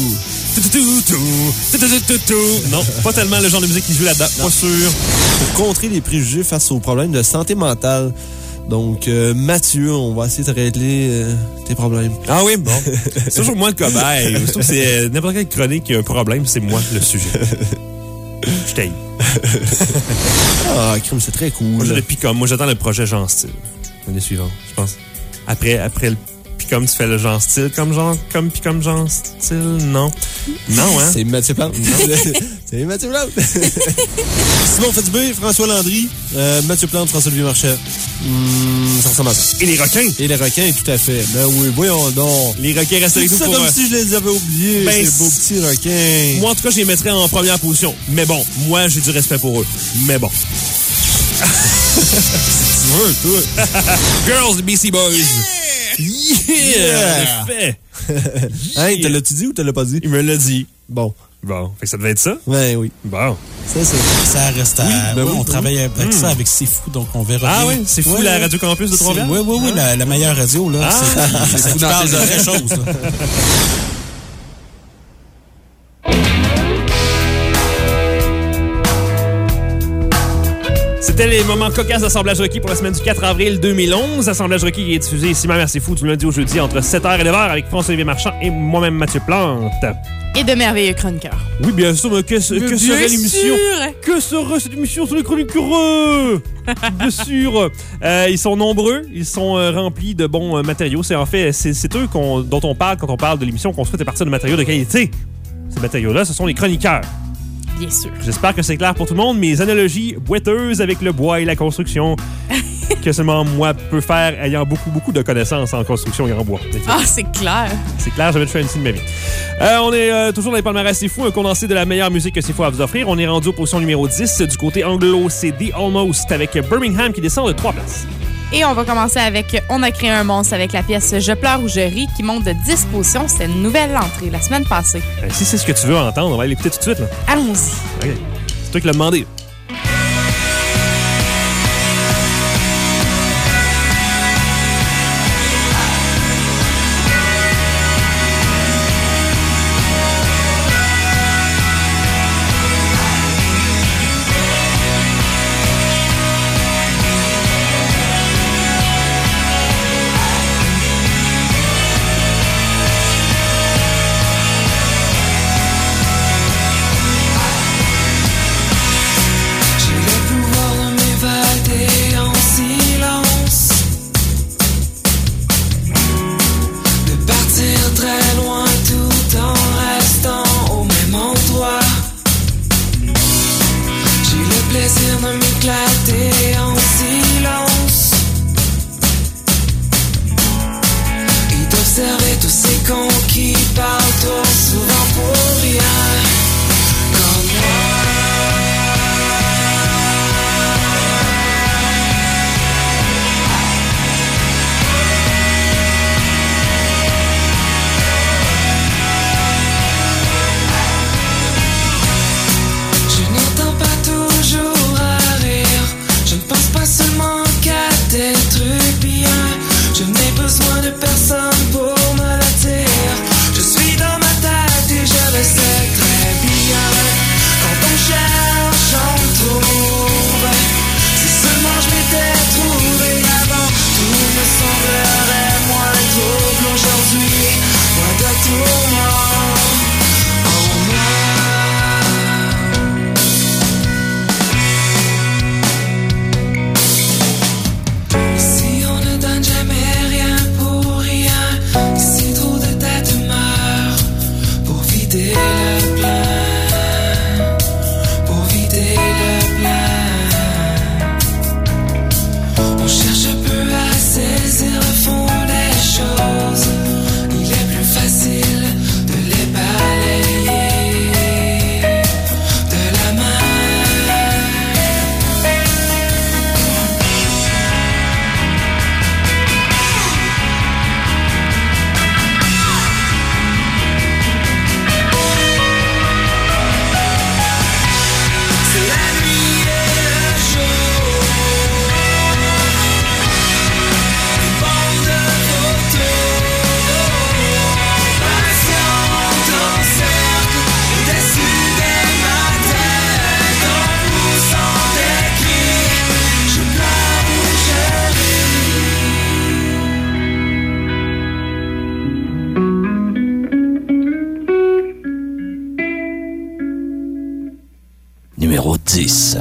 Non, pas tellement le genre de musique qui joue là-dedans. Pas sûr. Pour contrer les préjugés face aux problèmes de santé mentale. Donc, Mathieu, on va essayer de régler tes problèmes. Ah oui, bon. C'est toujours moi le cobaye. Surtout que c'est n'importe quelle chronique qui a un problème, c'est moi le sujet. Je t'aille. Ah, crime, c'est très cool. Moi, j'ai le Picom. Moi, j'attends le projet Jean Style. L'année suivante, je pense. Après le Picom, tu fais le Jean Style comme Picom Jean Style? Non. Non, hein? C'est Mathieu Plante. C'est Mathieu Plante. Simon Fitzbé, François Landry, Mathieu Plante, François-Olivier Marchais. Ça ressemble à ça. Et les requins. Et les requins, tout à fait. Ben oui, voyons donc. Les requins restent avec nous pour... comme si je les avais oubliés, ben, ces beaux petits requins. Moi, en tout cas, je les mettrais en première position. Mais bon, moi, j'ai du respect pour eux. Mais bon. Si tu veux, toi. Girls, the BC Boys. Yeah! Fait. Hey, te l'as-tu dit ou te l'as pas dit? Il me l'a dit. Bon. Fait que ça devait être ça? Ben oui. Bon. C'est ça. Ça reste à... Oui, on travaille avec ça, avec C'est Fou, donc on verra. Ah oui? C'est Fou, la Radio Campus de Trois-Rivières? Oui, la meilleure radio, là. C'est fou dans tes oreilles. Chose, là. C'était les moments cocasses d'Assemblage requis pour la semaine du 4 avril 2011. Assemblage requis qui est diffusé ici même à C'est Fou du lundi au jeudi entre 7h et 9h avec François-Olivier Marchand et moi-même Mathieu Plante. Et de merveilleux chroniqueurs. Oui, bien sûr, mais que serait l'émission? Que serait cette émission sur les chroniqueurs? Bien sûr. Ils sont nombreux, ils sont remplis de bons matériaux. C'est eux dont on parle quand on parle de l'émission qu'on souhaite à partir de matériaux de qualité. Ces matériaux-là, ce sont les chroniqueurs. Bien sûr. J'espère que c'est clair pour tout le monde. Mes analogies boiteuses avec le bois et la construction que seulement moi peux faire ayant beaucoup de connaissances en construction et en bois. Ah, c'est clair. C'est clair, j'avais fait une signe de ma vie. On est toujours dans les palmarès C'est Fou, un condensé de la meilleure musique que C'est Fou à vous offrir. On est rendu aux positions numéro 10 du côté anglo, c'est The Almost avec Birmingham qui descend de 3 places. Et on va commencer avec On a créé un monstre avec la pièce Je pleure ou je ris qui monte de 10 positions. C'était une nouvelle entrée la semaine passée. Si c'est ce que tu veux entendre, on va l'écouter tout de suite. Là. Allons-y. OK. C'est toi qui l'as demandé. Je n'entends pas toujours à rire. 10.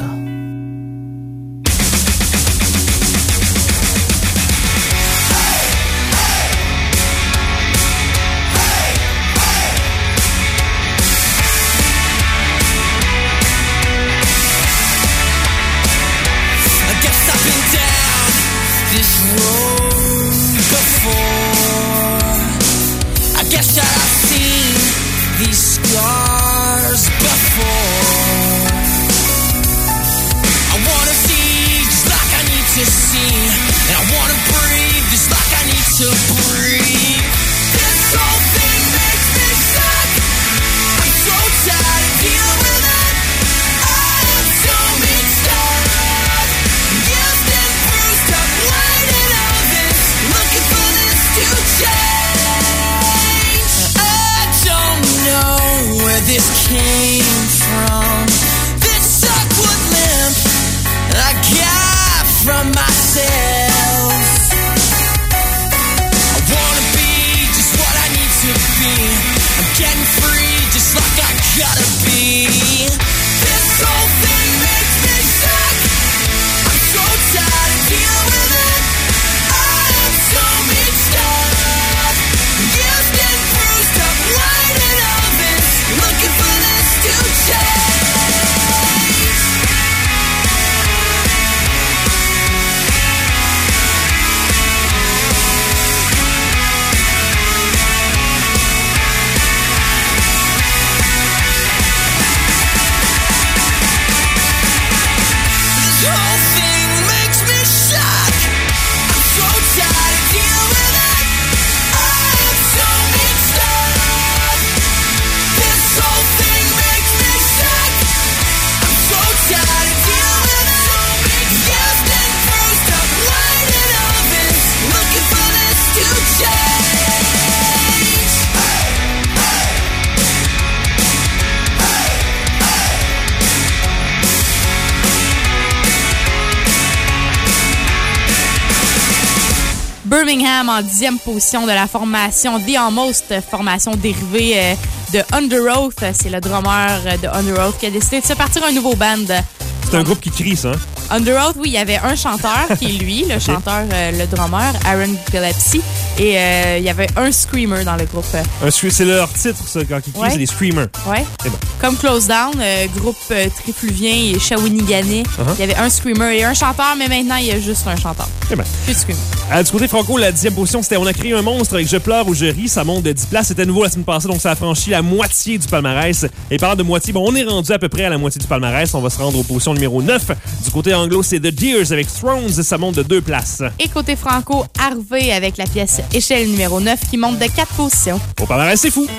Birmingham en 10e position de la formation The Almost, formation dérivée de Under Oath. C'est le drummer de Under Oath qui a décidé de se partir un nouveau band. C'est un groupe qui crie, ça. Under Oath, oui, il y avait un chanteur qui est lui, le chanteur, le drummer, Aaron Gillespie. Et il y avait un screamer dans le groupe. C'est leur titre, ça, quand ils crient, c'est des screamers. Oui. Bon. Comme Close Down, groupe trifluvien et Shawiniganais. Il y avait un screamer et un chanteur, mais maintenant, il y a juste un chanteur. Plus de screamer. Du côté franco, la 10e position, c'était On a créé un monstre avec Je pleure ou je ris. Ça monte de 10 places. C'était nouveau la semaine passée, donc ça a franchi la moitié du palmarès. Et parlant de moitié, on est rendu à peu près à la moitié du palmarès. On va se rendre aux positions numéro 9. Du côté anglo, c'est The Deers avec Thrones. Ça monte de 2 places. Et côté franco, Harvey avec la pièce Échelle numéro 9 qui monte de 4 positions. Au palmarès, c'est fou.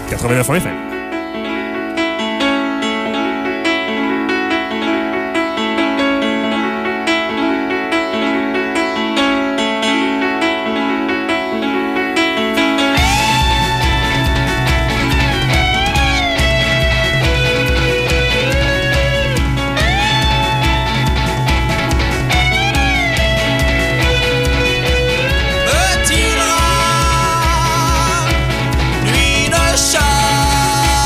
89 FM. Lui ne chante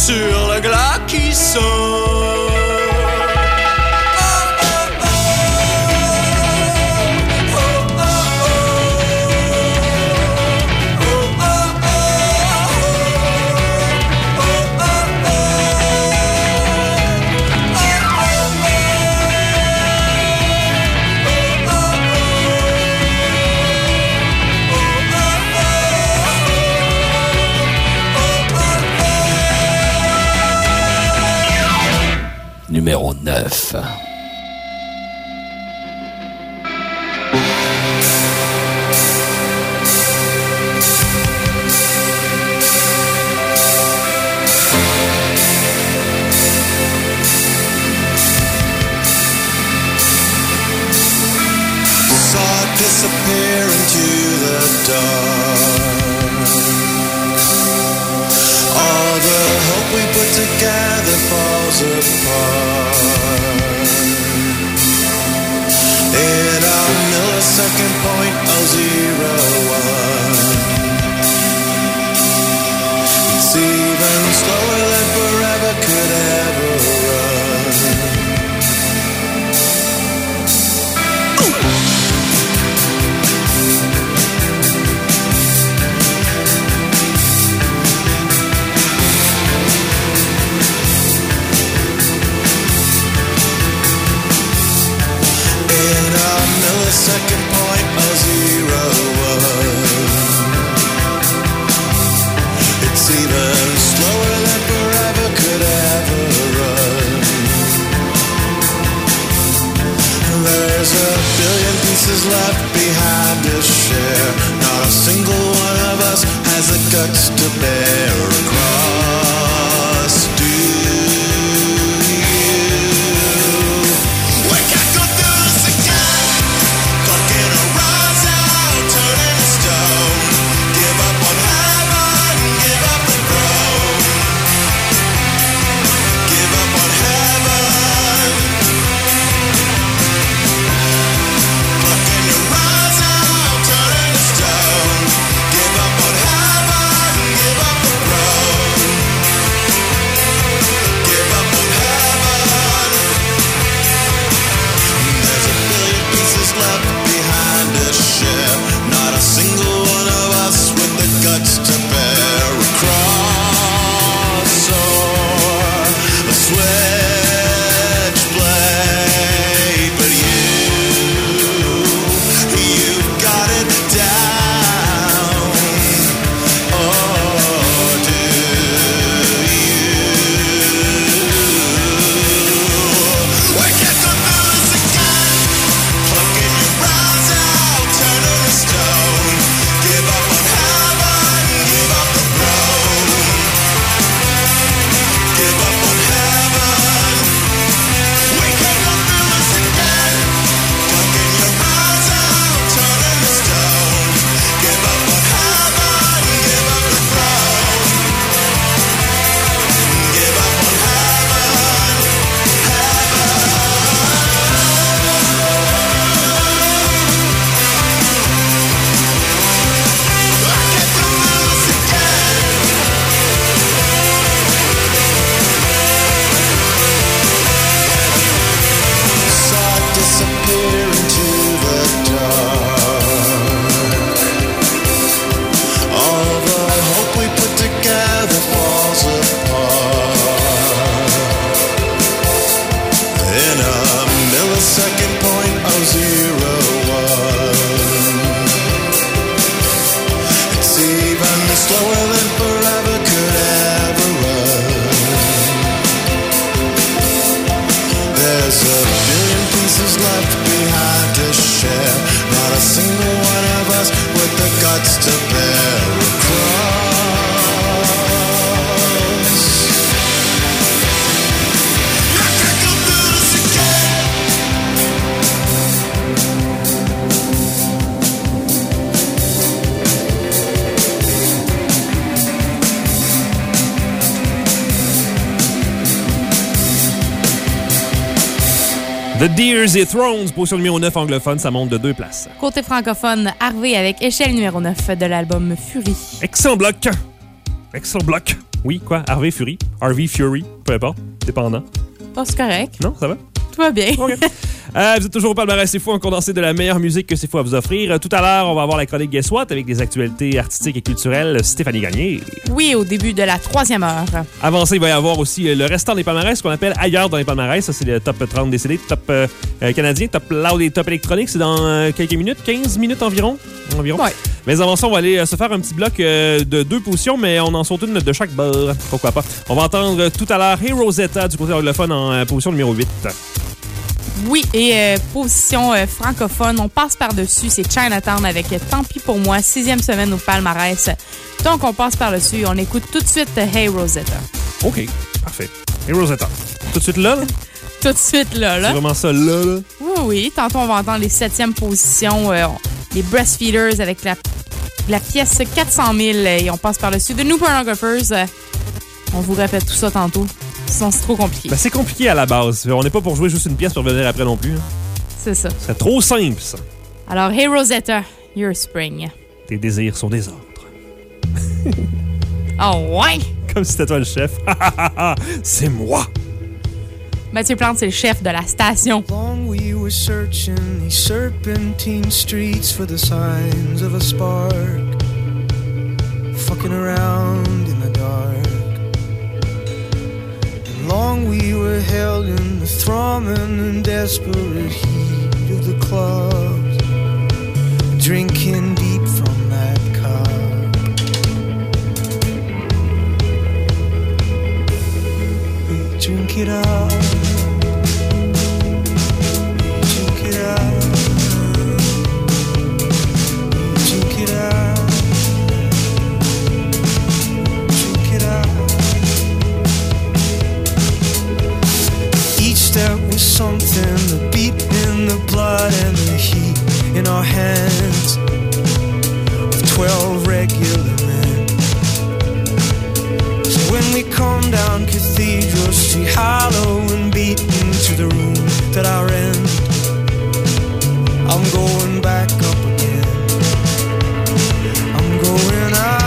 sur le glas qui sort. Numéro 9. Disappear into the dark. All the hope we put together falls apart. In a millisecond point, 0.01. It's even slower than forever could ever run. Second point, 0.01. It's even slower than forever could ever run. There's a billion pieces left behind to share. Not a single one of us has the guts to bear a cross. Do The Deers et Thrones, position numéro 9 anglophone, ça monte de 2 places. Côté francophone, Harvey avec échelle numéro 9 de l'album Fury. Excellent bloc. Excellent bloc. Oui, quoi? Harvey Fury? Harvey Fury, peu importe, dépendant. Oh, c'est correct. Non, ça va? Tout va bien. OK. Vous êtes toujours au palmarès C'est Fou, en condensé de la meilleure musique que C'est Fou à vous offrir. Tout à l'heure, on va avoir la chronique Guess What avec des actualités artistiques et culturelles. Stéphanie Gagné. Oui, au début de la 3e heure. Avant ça, il va y avoir aussi le restant des palmarès, ce qu'on appelle ailleurs dans les palmarès. Ça, c'est le top 30 des CD, top canadien, top loud et top électronique. C'est dans quelques minutes, 15 minutes environ. Ouais. Mais avant ça, on va aller se faire un petit bloc de 2 positions, mais on en saute une de chaque bord. Pourquoi pas? On va entendre tout à l'heure Hey Rosetta du côté anglophone en position numéro 8. Oui, et position francophone, on passe par-dessus, c'est Chinatown avec Tant pis pour moi, 6e semaine au palmarès. Donc, on passe par-dessus, on écoute tout de suite Hey Rosetta. OK, parfait. Hey Rosetta. Tout de suite là? Tout de suite là. C'est vraiment ça là? Oui. Tantôt, on va entendre les 7e positions, les Breastfeeders avec la pièce 400 000 et on passe par-dessus. The New Pornographers, on vous répète tout ça tantôt. Sinon, c'est trop compliqué. Ben, c'est compliqué à la base. On n'est pas pour jouer juste une pièce pour revenir après non plus. Hein. C'est ça. C'est trop simple, ça. Alors, Hey Rosetta, Your Spring. Tes désirs sont des ordres. Oh ouais? Comme si c'était toi le chef. C'est moi. Mathieu Plante, c'est le chef de la station. Long we were searching these serpentine streets for the signs of a spark. Fucking around in the dark. Long we were held in the throbbing and desperate heat of the clubs, drinking deep from that cup. We drink it up. We drink it up. We drink it up. Step was something, the beat in the blood and the heat in our hands of 12 regular men. So when we come down Cathedral Street, hollow and beaten to the room that I rent, I'm going back up again. I'm going up.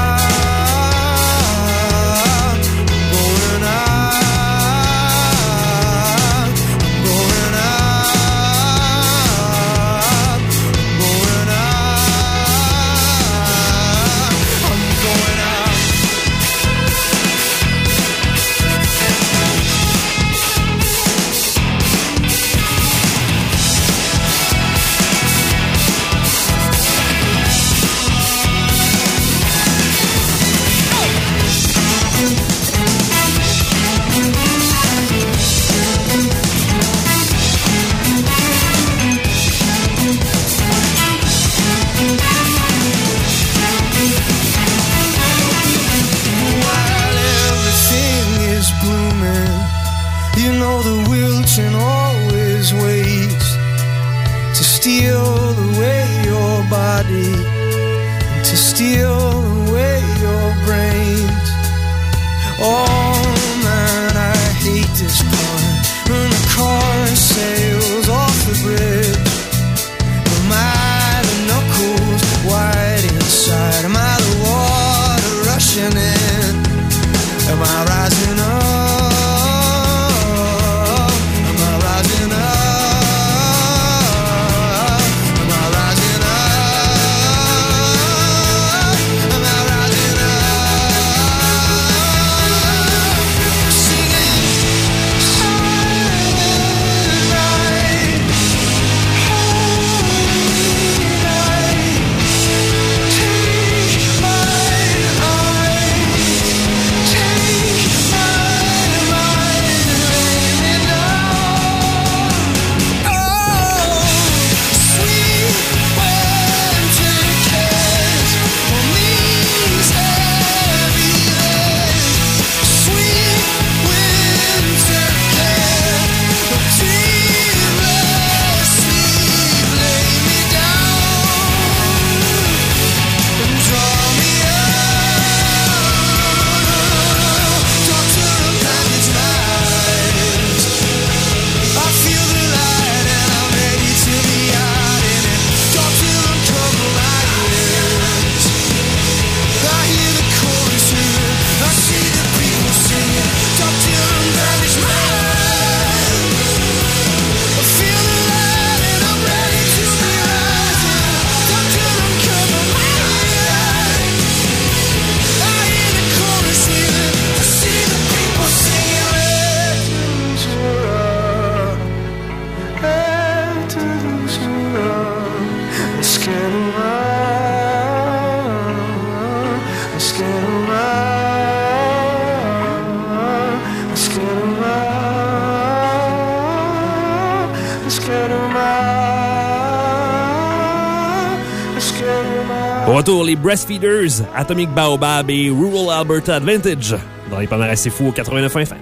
retour, les Breastfeeders, Atomic Baobab et Rural Alberta Advantage dans les palmarès C'est Fou au 89 FM.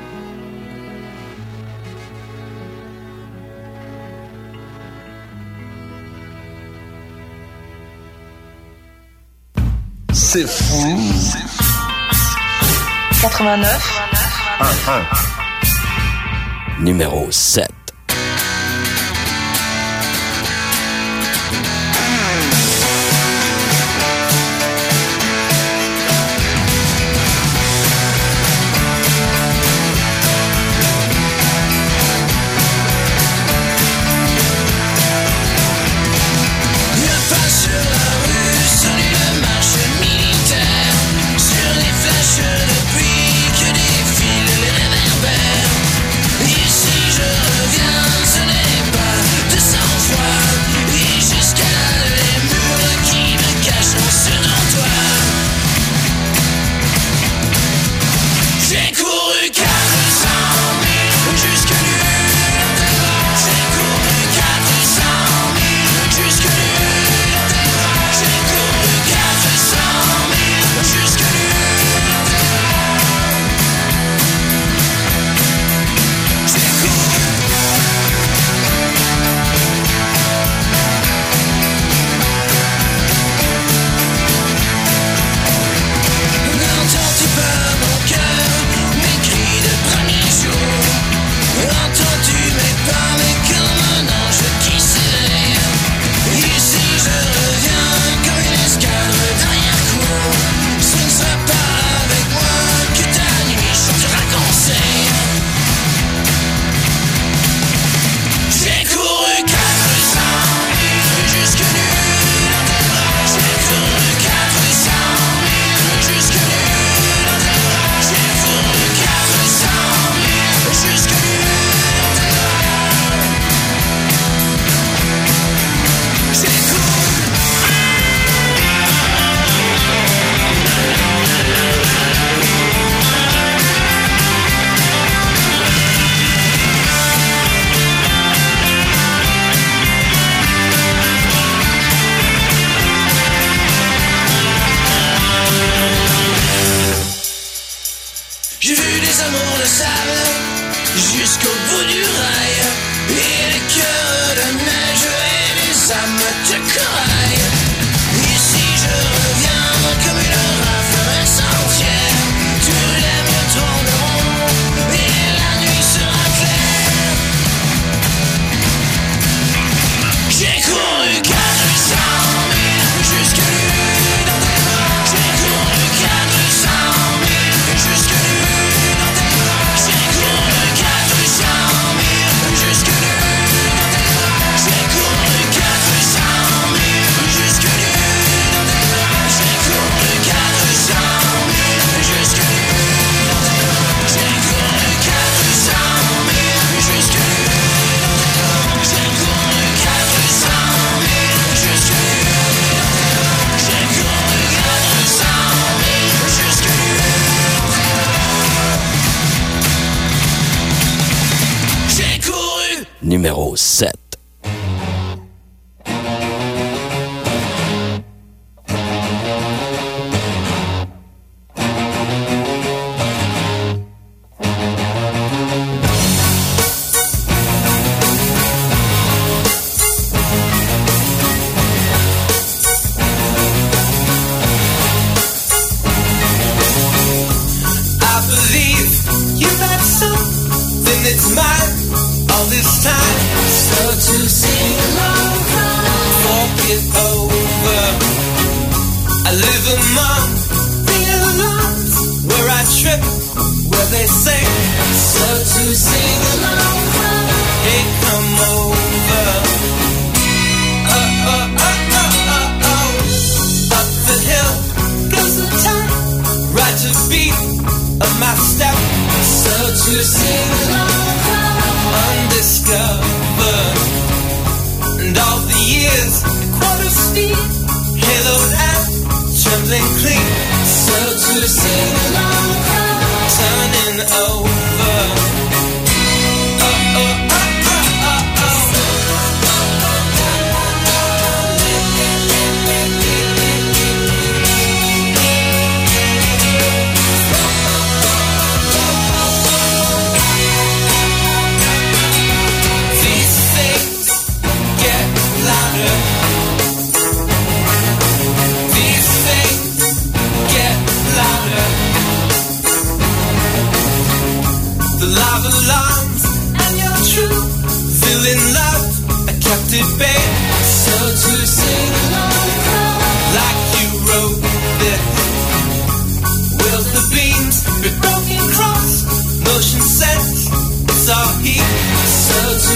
C'est fou. 89. Numéro 7. Numéro 7.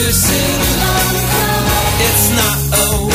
to sing along, it's not over.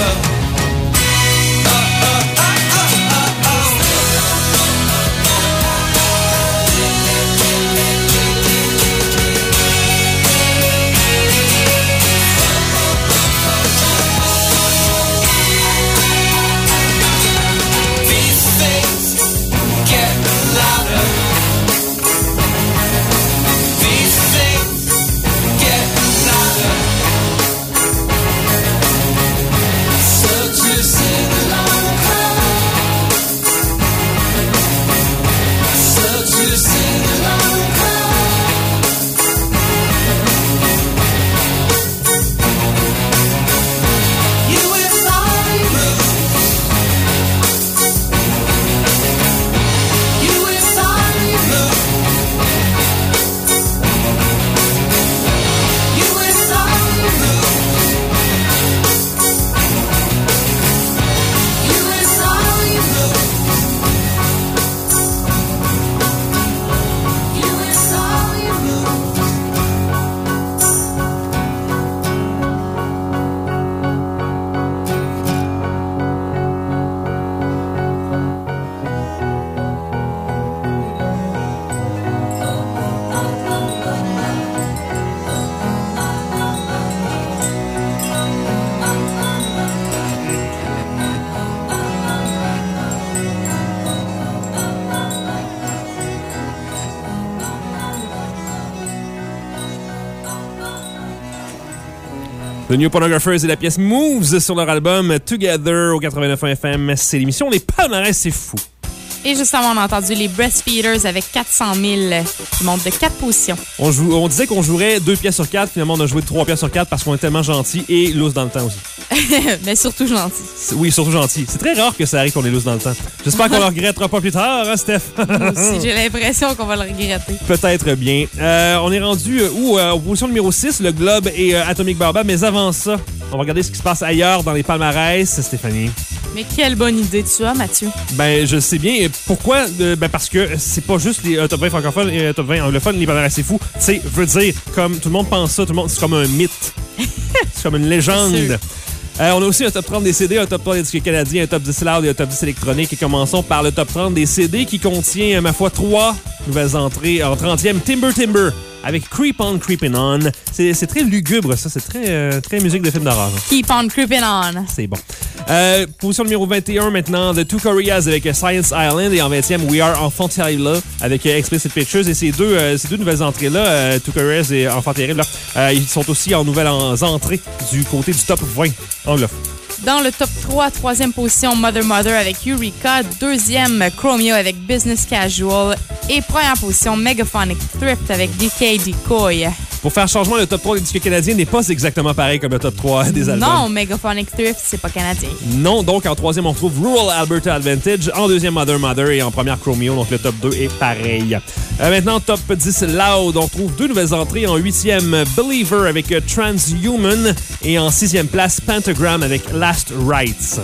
The New Pornographers et la pièce Moves sur leur album Together au 89.1 FM. C'est l'émission Les Palmarès, c'est fou. Et juste avant, on a entendu les Breastfeeders avec 400 000 qui montent de 4 positions. On disait qu'on jouerait 2 pièces sur 4. Finalement, on a joué 3 pièces sur 4 parce qu'on est tellement gentils et loose dans le temps aussi. Mais surtout gentil. Oui, surtout gentil. C'est très rare que ça arrive qu'on est loose dans le temps. J'espère qu'on le regrettera pas plus tard, hein, Steph? Moi aussi, j'ai l'impression qu'on va le regretter. Peut-être bien. On est rendu en position numéro 6, le Globe et Atomic Baobab. Mais avant ça, on va regarder ce qui se passe ailleurs dans les palmarès, Stéphanie. Mais quelle bonne idée tu as, Mathieu. Ben, je sais bien. Pourquoi? Parce que c'est pas juste les top 20 francophones et top 20 anglophones, les palmarès, c'est fou. Tu sais, veut dire, comme tout le monde pense ça, c'est comme un mythe. C'est comme une légende. On a aussi un top 30 des CD, un top 30 des disques canadiens, un top 10 loud et un top 10 électronique. Et commençons par le top 30 des CD qui contient, ma foi, 3 nouvelles entrées. En 30e, Timber avec Creep On Creepin' On. C'est très lugubre, ça. C'est très musique de film d'horreur. Keep on creeping on. C'est bon. Position numéro 21 maintenant, The Two Koreas avec Science Island. Et en 20e, We Are Enfant Terrible avec Explicit Pictures. Et ces deux nouvelles entrées-là, Two Koreas et Enfant Terrible, ils sont aussi en nouvelles entrées du côté du top 20 anglophone. Dans le top 3, 3e position, Mother avec Eureka. 2e, Chromeo avec Business Casual. Et première position, Megaphonic Thrift avec DK Decoy. Pour faire changement, le top 3 des disques canadiens n'est pas exactement pareil comme le top 3 des albums. Non, Megaphonic Thrift, c'est pas canadien. Non, donc en 3e, on retrouve Rural Alberta Advantage. En 2e, Mother et en première, Chromeo. Donc le top 2 est pareil. Maintenant, top 10 Loud. On trouve 2 nouvelles entrées. En 8e, Believer avec Transhuman. Et en 6e place, Pentagram avec Last Rites.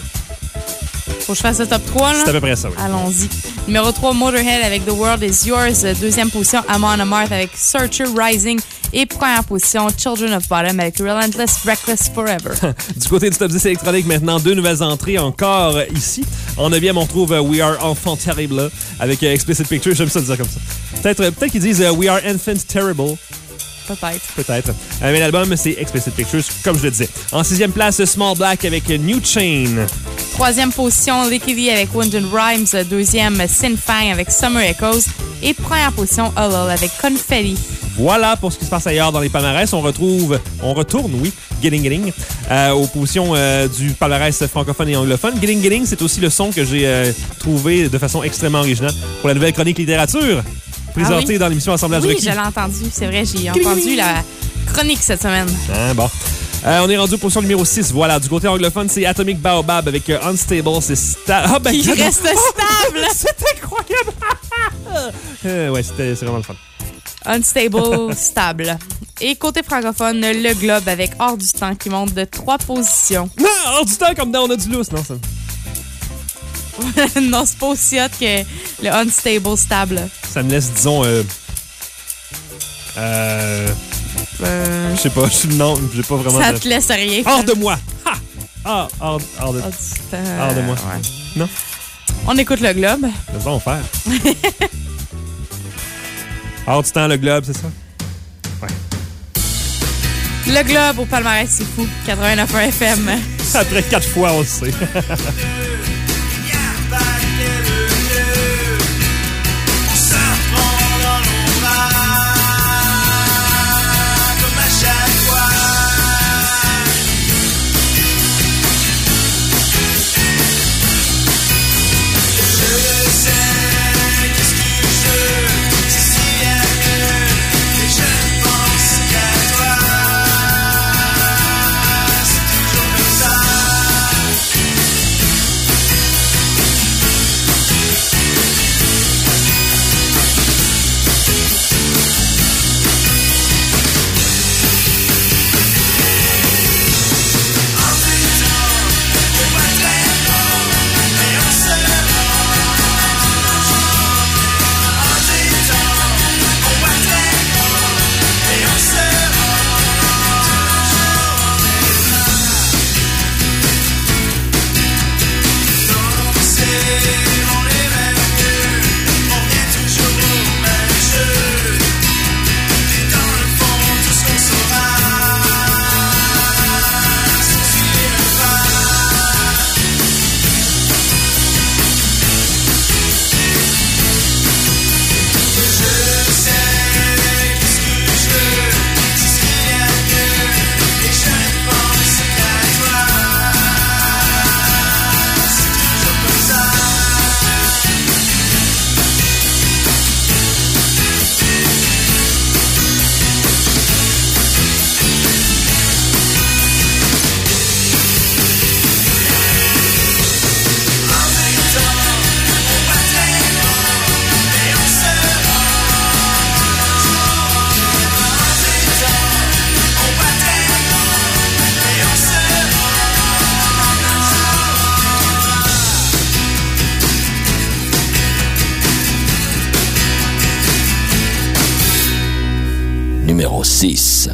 Faut que je fasse le top 3, là? C'est à peu près ça, oui. Allons-y. Numéro 3, Motorhead avec The World Is Yours. 2e position, Amon Amarth avec Searcher Rising. Et première position, Children of Bottom avec Relentless Reckless Forever. Du côté du top 10 électronique, maintenant, 2 nouvelles entrées encore ici. En 9e, on trouve We Are Enfant Terrible avec Explicit Pictures. J'aime ça dire comme ça. Peut-être qu'ils disent We Are Infant Terrible. Peut-être. Mais l'album, c'est Explicit Pictures, comme je le disais. En 6e place, Small Black avec New Chain. 3e position, Licky Lee avec Wooden Rhymes. 2e, Sin Fang avec Summer Echoes. Et première position, Ulul avec Confetti. Voilà pour ce qui se passe ailleurs dans les palmarès. On retourne, Getting, aux positions du palmarès francophone et anglophone. Getting, c'est aussi le son que j'ai trouvé de façon extrêmement originale pour la nouvelle chronique littérature. Présenté dans l'émission Assemblage Requis. Oui, je l'ai entendu. C'est vrai, j'ai entendu la chronique cette semaine. Bon. On est rendu aux position numéro 6. Voilà, du côté anglophone, c'est Atomic Baobab avec Unstable. C'est stable. Il reste stable! C'est incroyable! Ouais, c'est vraiment le fun. Unstable, stable. Et côté francophone, le Globe avec Hors du temps qui monte de 3 positions. Non, Hors du temps comme dans On a du lousse, non, ça. Non, c'est pas aussi hot que le Unstable stable. Ça me laisse, disons, Je sais pas, non, j'ai pas vraiment... Ça te laisse rien. Hors de moi! Ha! Ah, hors de moi. Ouais. Non. On écoute le globe. C'est ça, on va faire. Hors du temps, le globe, c'est ça? Ouais. Le globe au palmarès, c'est fou. 89.1 FM. Après 4 fois, on le sait. Numéro 6.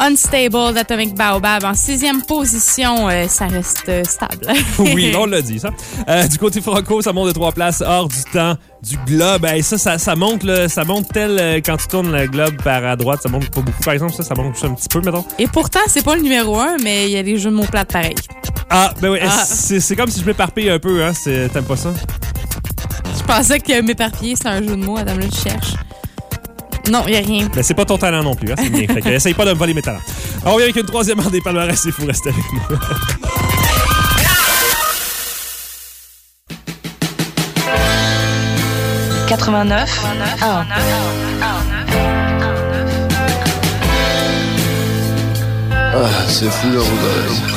Unstable d'Atomic Baobab en 6e position. Ça reste stable. Oui, on l'a dit, ça. Du côté franco, ça monte de 3 places hors du temps du globe. Hey, ça monte, là, ça monte tel quand tu tournes le globe par à droite, ça monte pas beaucoup. Par exemple, ça monte juste un petit peu, mettons. Et pourtant, c'est pas le numéro 1, mais il y a des jeux de mots plates pareils. Ah, ben oui, c'est comme si je m'éparpille un peu, hein. T'aimes pas ça? Je pensais que m'éparpiller, c'était un jeu de mots. Attends, là, je cherche. Non, il a rien. Mais c'est pas ton talent non plus, hein, c'est bien. Fait que essaye pas de me voler mes talents. Alors, on revient avec une troisième heure des palmarès, il faut rester avec nous. « 89 1. Ah, c'est fou la route.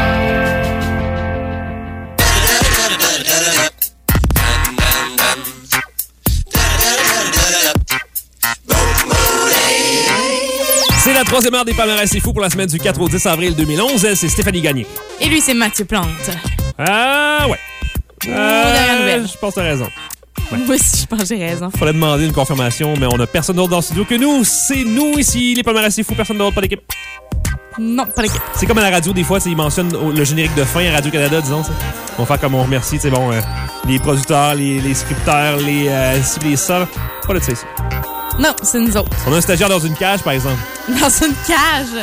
C'est la troisième heure des palmarès, c'est fou pour la semaine du 4 au 10 avril 2011. C'est Stéphanie Gagné. Et lui, c'est Mathieu Plante. Ah, ouais. Dernière nouvelle. Je pense que t'as raison. Ouais. Moi aussi, je pense que j'ai raison. Fallait demander une confirmation, mais on a personne d'autre dans le studio que nous. C'est nous ici, les palmarès, c'est fou, personne d'autre, pas d'équipe. Non, pas d'équipe. C'est comme à la radio, des fois, ils mentionnent le générique de fin à Radio-Canada, disons. Ça. On va faire comme on remercie, bon, les producteurs, les scripteurs, les ci, les ça. Pas de ça ici. Non, c'est nous autres. On a un stagiaire dans une cage, par exemple. Dans une cage?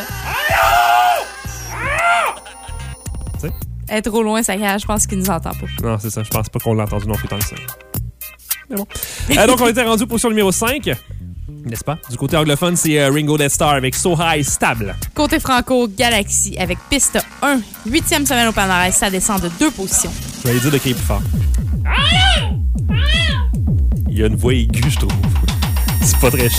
Tu sais? Elle est trop loin, sa cage. Je pense qu'il nous entend pas. Non, c'est ça. Je pense pas qu'on l'a entendu non plus tant que ça. Mais bon. Donc, on était rendu au position numéro 5. N'est-ce pas? Du côté anglophone, c'est Ringo Death Star avec So High Stable. Côté franco, Galaxy avec Piste 1. 8e semaine au palmarès, ça descend de 2 positions. Je vais lui dire de crier plus fort. Il y a une voix aiguë, je trouve. C'est pas très chiant.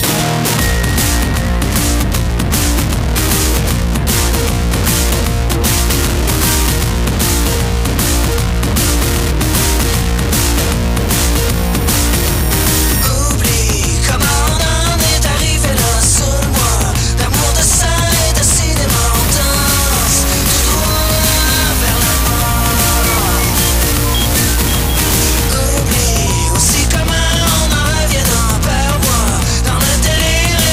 Aussi comment on en revient en peur, moi, dans le délire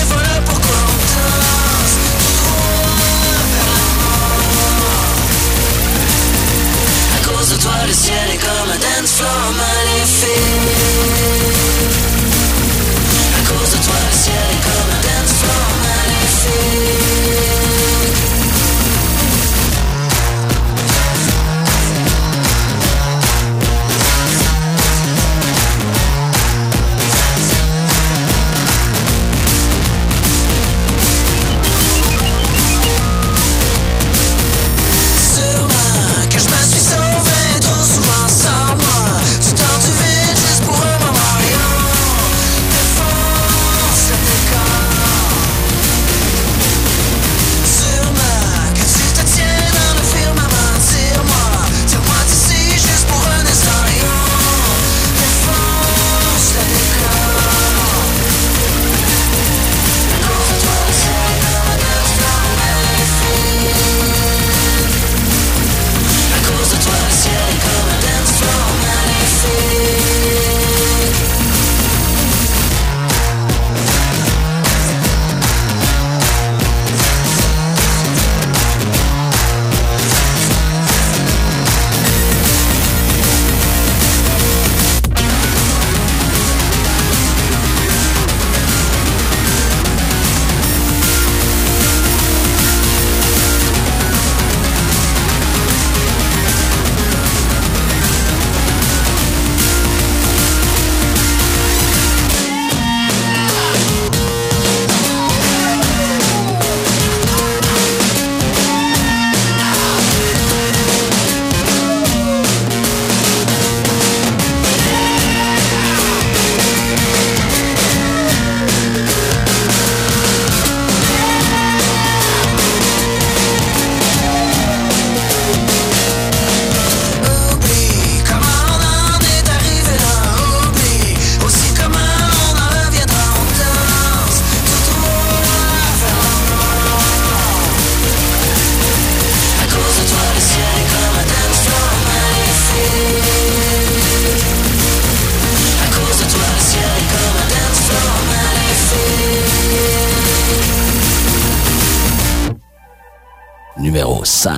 numéro 5.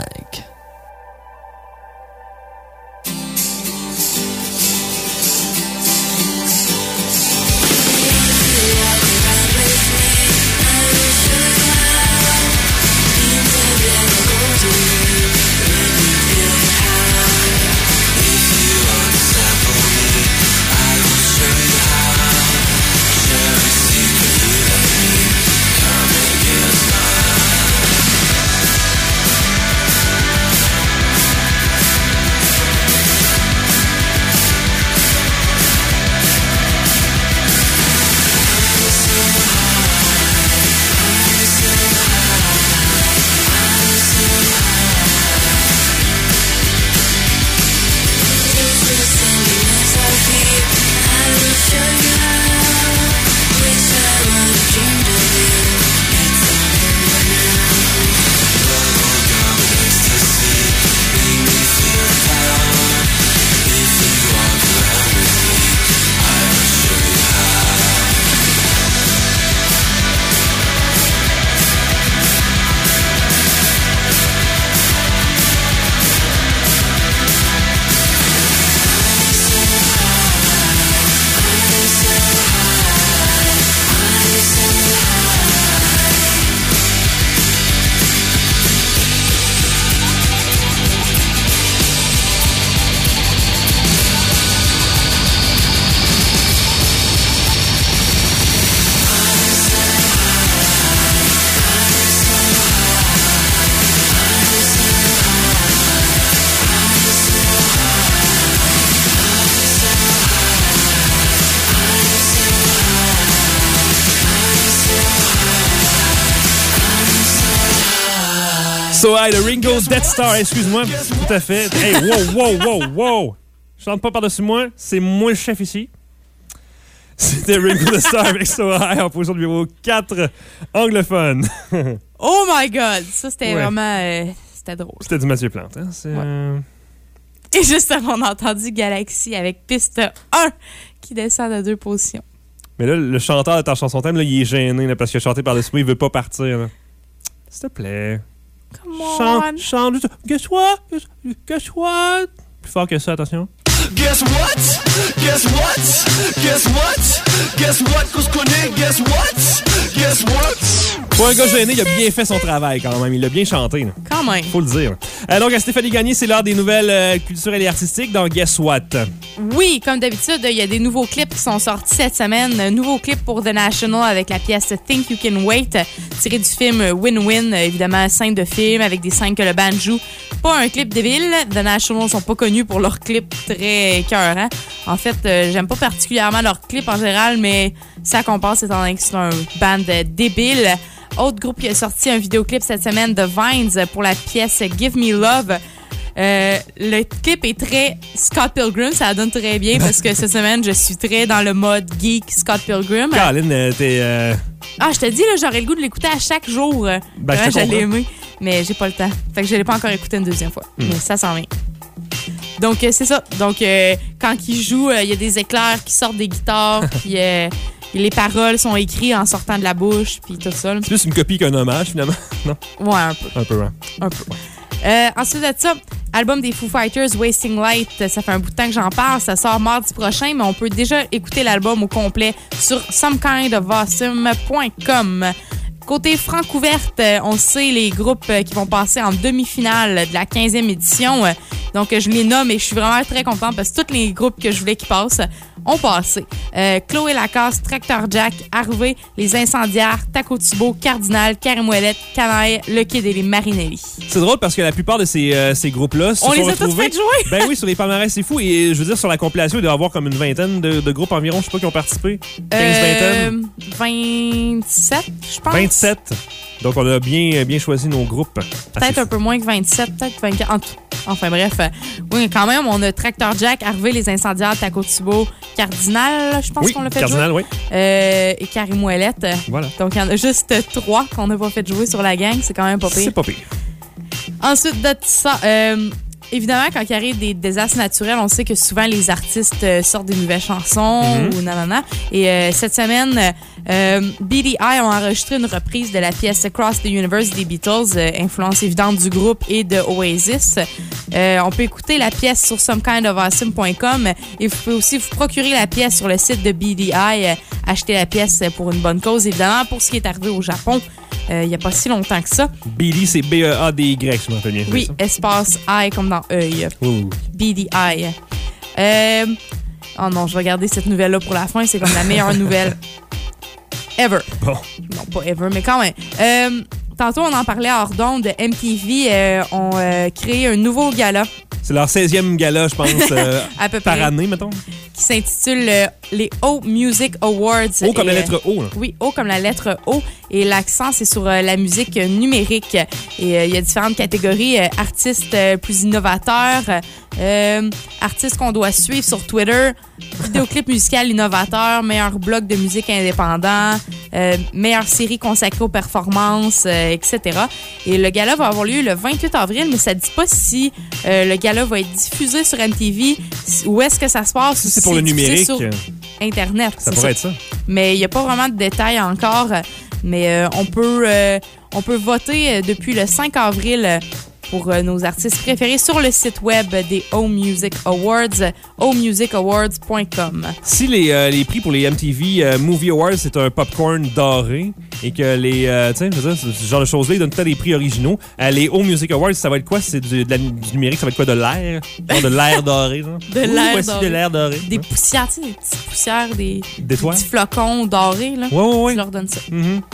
So High, the Ringo's Death Star, excuse-moi, tout à fait. Hey, wow! Je chante pas par-dessus moi, c'est moi le chef ici. C'était Ringo the Star avec So High en position numéro 4, anglophone. Oh my God! Ça, c'était vraiment... c'était drôle. C'était du Mathieu Plante, hein? Et juste avant, on a entendu Galaxy avec piste 1 qui descend de 2 positions. Mais là, le chanteur de ta chanson thème, là, il est gêné là, parce qu'il a chanté par-dessus moi, il veut pas partir. Là. S'il te plaît. Come on. Chante. Guess what? Guess what? Plus fort que ça, attention. Guess what? Guess what? Guess what? Guess what? Qu'on se connaît? Guess what? Guess what? Pour un gars gêné, il a bien fait son travail quand même. Il a bien chanté. Là. Quand même. Faut le dire. Donc, à Stéphanie Gagné, c'est l'heure des nouvelles culturelles et artistiques dans Guess What? Oui, comme d'habitude, il y a des nouveaux clips qui sont sortis cette semaine. Un nouveau clip pour The National avec la pièce Think You Can Wait, tiré du film Win-Win, évidemment, scène de film avec des scènes que le band joue. Pas un clip débile. The National sont pas connus pour leurs clips très écœurants. En fait, j'aime pas particulièrement leurs clips en général, mais ça compense étant donné que c'est un band débile. Autre groupe qui a sorti un vidéoclip cette semaine, The Vines, pour la pièce Give Me Love. Le clip est très Scott Pilgrim, ça donne très bien parce que cette semaine, je suis très dans le mode geek Scott Pilgrim. Caroline, t'es... Ah, je te dis, là, j'aurais le goût de l'écouter à chaque jour. J'allais aimer, mais j'ai pas le temps. Fait que je l'ai pas encore écouté une deuxième fois. Mais ça s'en vient. Donc, c'est ça. Donc, quand il joue, il y a des éclairs qui sortent des guitares, puis... les paroles sont écrites en sortant de la bouche, puis tout ça. C'est plus une copie qu'un hommage, finalement, non? Ouais, un peu. Un peu, ouais. Un peu. Ensuite de ça, album des Foo Fighters, Wasting Light, ça fait un bout de temps que j'en parle. Ça sort mardi prochain, mais on peut déjà écouter l'album au complet sur somekindofawesome.com. Côté francouverte, on sait les groupes qui vont passer en demi-finale de la 15e édition. Donc, je les nomme et je suis vraiment très contente parce que tous les groupes que je voulais qui passent ont passé. Chloé Lacasse, Tracteur Jack, Harvey, Les Incendiaires, Taco Tubo, Cardinal, Carimouellette, Canaille, Le Kid et les Marinelli. C'est drôle parce que la plupart de ces groupes-là se sont les a retrouvés... tous fait jouer! Ben oui, sur les palmarès, c'est fou. Et je veux dire, sur la compilation, il doit y avoir comme une vingtaine de groupes environ, je sais pas, qui ont participé. 15-20. 27, je pense. 27. Donc, on a bien choisi nos groupes. Peut-être un peu moins que 27, peut-être 24. Enfin bref, oui, quand même, on a Tracteur Jack, Harvey, Les Incendiaires, Taco Tubo, Cardinal, je pense qu'on l'a fait Cardinal, jouer. Oui. Et Carimouellette. Voilà. Donc, il y en a juste 3 qu'on n'a pas fait jouer sur la gang. C'est quand même pas pire. C'est pas pire. Ensuite de ça, évidemment, quand il arrive des désastres naturels, on sait que souvent les artistes sortent des nouvelles chansons ou nanana. Et cette semaine, BDI ont enregistré une reprise de la pièce Across the Universe des Beatles, influence évidente du groupe et de Oasis. On peut écouter la pièce sur somekindofawesome.com et vous pouvez aussi vous procurer la pièce sur le site de BDI, acheter la pièce pour une bonne cause, évidemment, pour ce qui est arrivé au Japon. Il n'y a pas si longtemps que ça. BD, c'est B-E-A-D-Y, si je me rappelle bien. Oui, espace I comme dans œil. BDI. Oh non, je vais garder cette nouvelle-là pour la fin. C'est comme la meilleure nouvelle ever. Bon. Non, pas ever, mais quand même. Tantôt, on en parlait hors d'onde. MTV ont créé un nouveau gala. C'est leur 16e gala, je pense, à peu par près, année, mettons. Qui s'intitule les O Music Awards. O comme la lettre O. Là. Oui, O comme la lettre O. Et l'accent, c'est sur la musique numérique. Et il y a différentes catégories. Artistes plus innovateurs, artistes qu'on doit suivre sur Twitter, vidéoclip musical innovateur, meilleur blog de musique indépendant, meilleure série consacrée aux performances, etc. Et le gala va avoir lieu le 28 avril, mais ça ne dit pas si le gala va être diffusé sur MTV, où est-ce que ça se passe. Si c'est pour le numérique. Sur Internet. Ça pourrait être ça. Mais il n'y a pas vraiment de détails encore. Mais on peut voter depuis le 5 avril pour nos artistes préférés sur le site web des O Music Awards, omusicawards.com. Si les prix pour les MTV Movie Awards, c'est un popcorn doré et que les, tu sais, je veux dire, ce genre de choses-là, ils donnent peut-être des prix originaux. Les O Music Awards, ça va être quoi? C'est du numérique, ça va être quoi? De l'air? Genre de l'air doré, genre? De l'air doré. De l'air doré. Des poussières, tu sais, des petites poussières, des toits? Petits flocons dorés, là. Ouais. Tu leur donnes ça.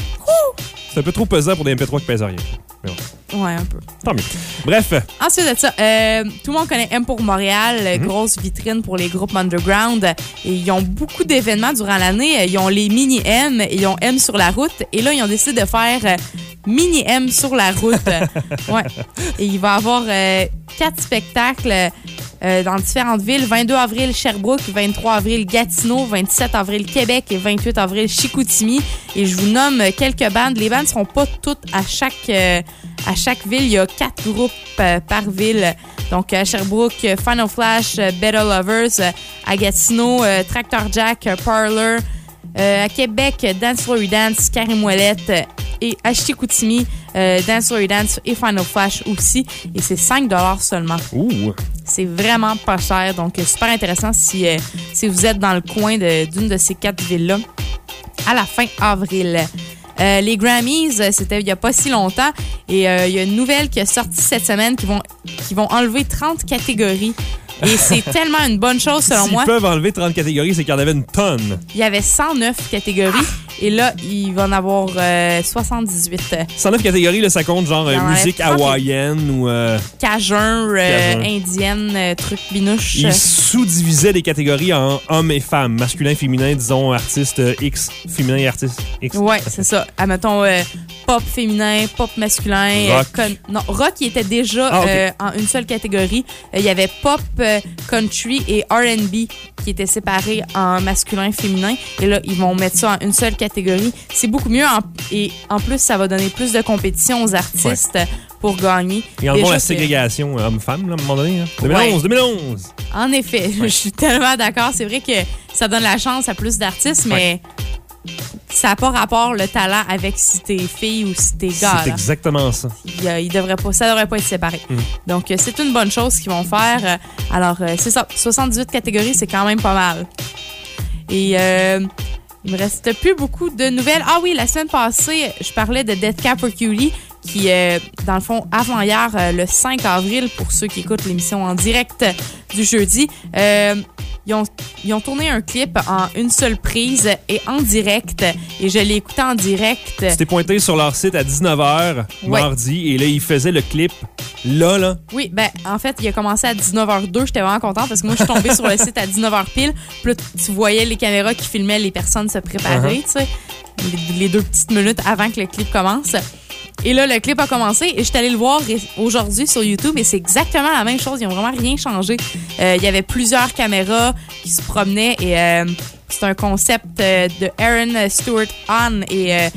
C'est un peu trop pesant pour des MP3 qui pèsent rien. Mais bon. Ouais, un peu. Tant mieux. Bref. Ensuite de ça, tout le monde connaît M pour Montréal, grosse vitrine pour les groupes underground. Et ils ont beaucoup d'événements durant l'année. Ils ont les mini-M, ils ont M sur la route. Et là, ils ont décidé de faire mini-M sur la route. Ouais. Et il va y avoir 4 spectacles dans différentes villes. 22 avril, Sherbrooke. 23 avril, Gatineau. 27 avril, Québec. Et 28 avril, Chicoutimi. Et je vous nomme quelques bandes. Les bandes ne seront pas toutes à chaque ville. Il y a 4 groupes par ville. Donc, à Sherbrooke, Final Flash, Better Lovers. À Gatineau, Tractor Jack, Parler. À Québec, Dance Flory Dance, Karim Ouellette. Et à Chicoutimi, Dance Flory Dance et Final Flash aussi. Et c'est 5 $ seulement. Ouh! C'est vraiment pas cher. Donc, super intéressant si vous êtes dans le coin d'une de ces 4 villes-là à la fin avril. Les Grammys, c'était il y a pas si longtemps. Et il y a une nouvelle qui est sortie cette semaine qui vont enlever 30 catégories. Et c'est tellement une bonne chose, selon moi. S'ils peuvent enlever 30 catégories, c'est qu'il y en avait une tonne. Il y avait 109 catégories. Et là, il va en avoir 78. 109 catégories, là, ça compte genre musique hawaïenne ou... Cajun, indienne, truc binouche. Ils sous-divisaient les catégories en hommes et femmes. Masculin, féminin, disons, artiste X, féminin et artiste X. Ouais, c'est ça. Admettons, pop féminin, pop masculin. Rock. Non, rock, il était déjà en une seule catégorie. Il y avait pop, country et R&B qui étaient séparés en masculin et féminin. Et là, ils vont mettre ça en une seule catégorie. C'est beaucoup mieux. Et en plus, ça va donner plus de compétition aux artistes pour gagner. Et en la ségrégation homme-femme, là, à un moment donné. Hein? 2011! En effet, je suis tellement d'accord. C'est vrai que ça donne la chance à plus d'artistes, mais... ça n'a pas rapport le talent avec si t'es fille ou si t'es gars. C'est exactement ça. Ça devrait pas être séparé. Donc, c'est une bonne chose qu'ils vont faire. Alors, c'est ça. 78 catégories, c'est quand même pas mal. Et il me reste plus beaucoup de nouvelles. Ah oui, la semaine passée, je parlais de Death Cab for Cutie qui, dans le fond, avant hier, le 5 avril, pour ceux qui écoutent l'émission en direct du jeudi, ils ont tourné un clip en une seule prise et en direct. Et je l'ai écouté en direct. Tu t'es pointé sur leur site à 19h mardi et là, ils faisaient le clip là. Oui, ben en fait, il a commencé à 19h02. J'étais vraiment contente parce que moi, je suis tombée sur le site à 19h pile. Puis là, tu voyais les caméras qui filmaient les personnes se préparer, tu sais, les 2 petites minutes avant que le clip commence. Et là, le clip a commencé et je suis allée le voir aujourd'hui sur YouTube et c'est exactement la même chose. Ils n'ont vraiment rien changé. Il y avait plusieurs caméras qui se promenaient et c'est un concept de Aaron Stewart Hahn et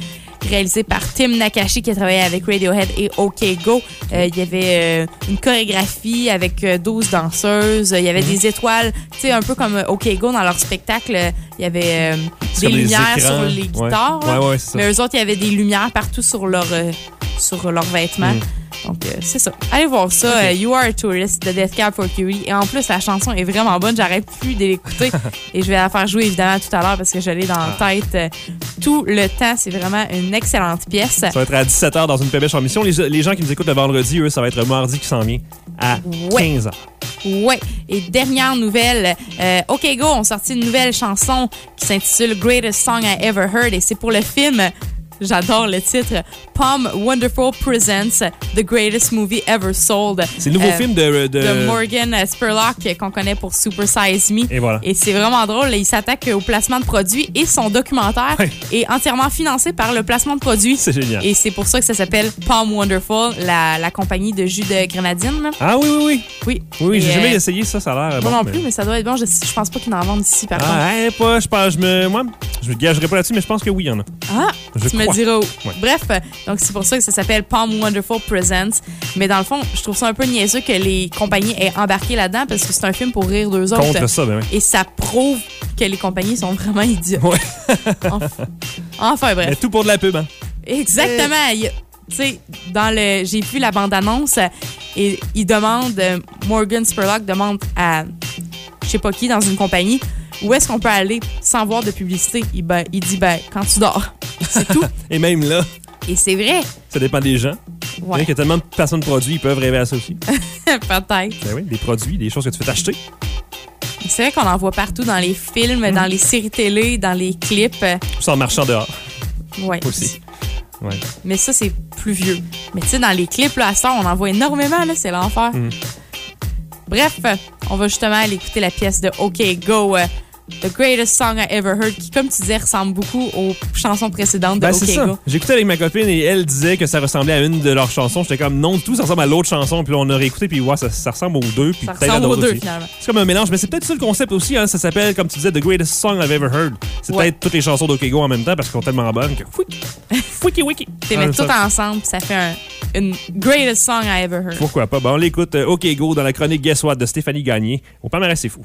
réalisé par Tim Nakashi qui a travaillé avec Radiohead et OK Go. Il y avait une chorégraphie avec 12 danseuses. Il y avait des étoiles, tu sais, un peu comme OK Go dans leur spectacle. Il y avait des lumières sur les guitares. Ouais, c'est ça. Mais eux autres, il y avait des lumières partout sur leurs vêtements. Donc, c'est ça. Allez voir ça. You Are a Tourist de Death Cab for Cutie. Et en plus, la chanson est vraiment bonne. J'arrête plus de l'écouter. Et je vais la faire jouer, évidemment, tout à l'heure parce que je l'ai dans la tête tout le temps. C'est vraiment une excellente pièce. Ça va être à 17h dans une pébèche en mission. Les gens qui nous écoutent le vendredi, eux, ça va être mardi qui s'en vient à 15h. Ouais. Et dernière nouvelle, OK Go ont sorti une nouvelle chanson qui s'intitule Greatest Song I Ever Heard. Et c'est pour le film... J'adore le titre. Palm Wonderful Presents The Greatest Movie Ever Sold. C'est le nouveau film de Morgan Spurlock qu'on connaît pour Super Size Me. Et voilà. Et c'est vraiment drôle. Il s'attaque au placement de produits et son documentaire est entièrement financé par le placement de produits. C'est génial. Et c'est pour ça que ça s'appelle Palm Wonderful, la compagnie de jus de grenadine. Là. Ah oui. Oui. Oui, j'ai jamais essayé ça. Ça a l'air bon. Moi non plus, mais ça doit être bon. Je pense pas qu'ils en vendent ici, par contre. Moi, je me gagerai pas là-dessus, mais je pense que oui, il y en a. Ah, tu me diras où. Ouais. Bref, donc c'est pour ça que ça s'appelle Palm Wonderful Presents. Mais dans le fond, je trouve ça un peu niaiseux que les compagnies aient embarqué là-dedans parce que c'est un film pour rire d'eux autres. Contre ça, ben oui. Et ça prouve que les compagnies sont vraiment idiotes. Ouais. Enfin, bref. Mais tout pour de la pub, hein? Exactement. Tu sais, j'ai vu la bande-annonce et il demande, Morgan Spurlock demande à je sais pas qui dans une compagnie, où est-ce qu'on peut aller sans voir de publicité? Il dit, quand tu dors. C'est tout. Et même là. Et c'est vrai. Ça dépend des gens. Ouais. Il y a tellement de personnes de produits, ils peuvent rêver à ça aussi. Peut-être. Ben oui, des produits, des choses que tu fais t'acheter. C'est vrai qu'on en voit partout dans les films, dans les séries télé, dans les clips. Ou en marchant dehors. Ouais. Aussi. Ouais. Mais ça, c'est plus vieux. Mais tu sais, dans les clips, là, à ça, on en voit énormément, là, c'est l'enfer. Bref, on va justement aller écouter la pièce de OK Go, The Greatest Song I Ever Heard, qui, comme tu disais, ressemble beaucoup aux chansons précédentes de OK Go. J'écoutais avec ma copine et elle disait que ça ressemblait à une de leurs chansons. J'étais comme, non, tout ça ressemble à l'autre chanson. Puis on a réécouté, puis ça ressemble aux deux. Puis ça ressemble aux deux, aussi. Finalement. C'est comme un mélange, mais c'est peut-être ça le concept aussi. Hein, ça s'appelle, comme tu disais, The Greatest Song I've Ever Heard. C'est peut-être toutes les chansons d'OK Go en même temps parce qu'elles sont tellement bonnes que wiki wiki. Tu mets tout ensemble, ça fait une Greatest Song I Ever Heard. Pourquoi pas? Bon, on l'écoute OK Go dans la chronique Guess What de Stéphanie Gagné. Au palmarès, c'est fou.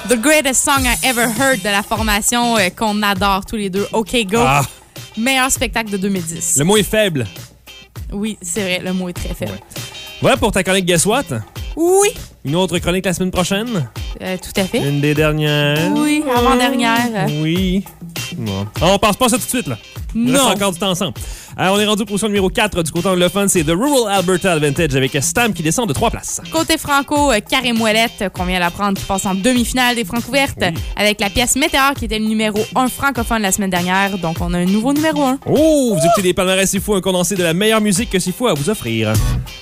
The Greatest Song I Ever Heard de la formation qu'on adore tous les deux, OK Go. Ah. Meilleur spectacle de 2010. Le mot est faible. Oui, c'est vrai, le mot est très faible. Voilà pour ta chronique Guess What? Oui. Une autre chronique la semaine prochaine? Tout à fait. Une des dernières? Oui, avant-dernière. Oui. Bon. On passe pas ça tout de suite, là. Il reste Non. encore du temps ensemble. Alors, on est rendu au position numéro 4 du côté anglophone. C'est The Rural Alberta Advantage avec Stam qui descend de 3 places. Côté franco, Carré Moellette, qu'on vient d'apprendre, qui passe en demi-finale des Francs ouvertes, avec la pièce Météor, qui était le numéro 1 francophone la semaine dernière. Donc, on a un nouveau numéro 1. Oh, vous écoutez des palmarès C'est Fou, un condensé de la meilleure musique que C'est Fou à vous offrir.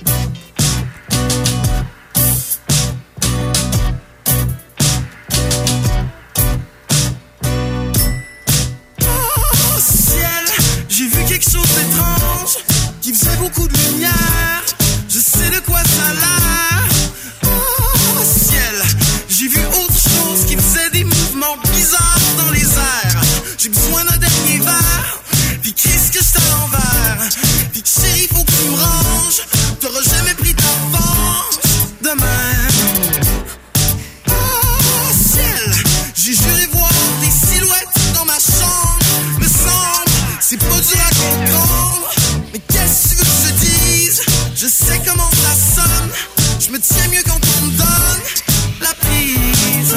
J'ai vu quelque chose d'étrange qui faisait beaucoup de lumière. Je sais de quoi ça a l'air. Oh ciel, j'ai vu autre chose qui faisait des mouvements bizarres dans les airs. J'ai besoin d'un dernier verre. Puis qu'est-ce que c'est à l'envers? Puis chérie, faut que tu me ranges. T'auras jamais pris ta revanche demain. Oh ciel, j'ai juré voir des silhouettes dans ma chambre. Me semble, c'est pas dur à comprendre. Mais qu'est-ce que tu veux que je te dise? Je sais comment ça sonne. Je me tiens mieux quand on me donne la prise.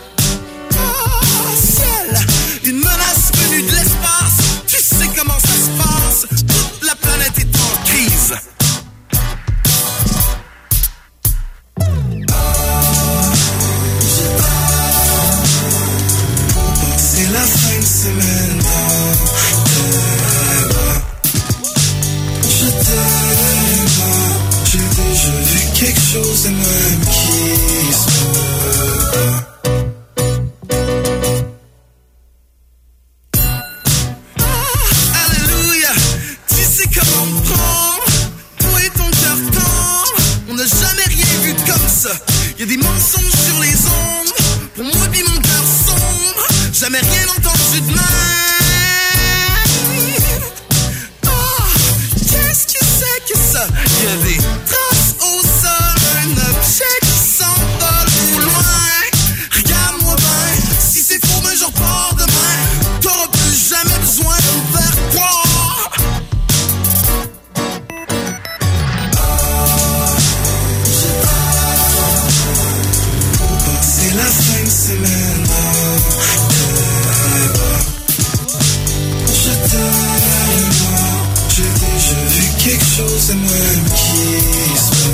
Oh ciel, une menace venue de l'espace. Tu sais comment ça se passe. Toute la planète est en crise. C'est la fin de semaine. Je t'aime. J'ai déjà vu quelque chose de même qui se Alléluia, tu sais comment me prendre. Toi et ton cœur tendre. On n'a jamais rien vu comme ça. Y a des mensonges sur les ondes. Pour moi pis mon cœur sombre. Jamais rien entendu de même. Qu'est-ce que c'est que ça? Y'a des traces au sol, un objet qui s'envole au loin. Regarde-moi bien, si c'est faux, ben je repars demain. T'auras plus jamais besoin de me faire croire. C'est la fin de semaine. Je t'aime. J'ai déjà vu quelque chose de même qui se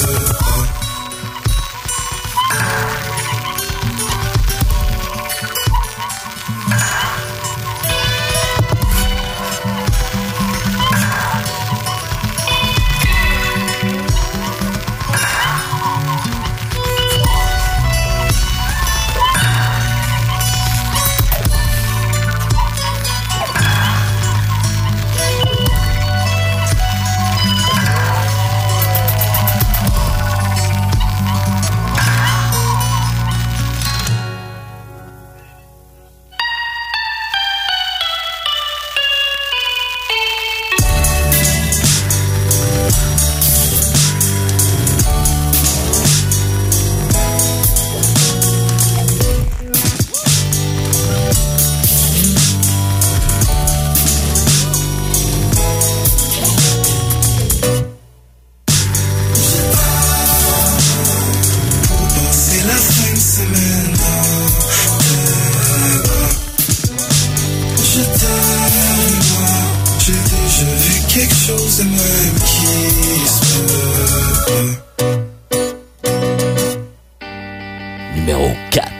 Numéro 4.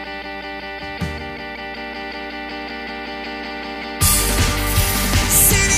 City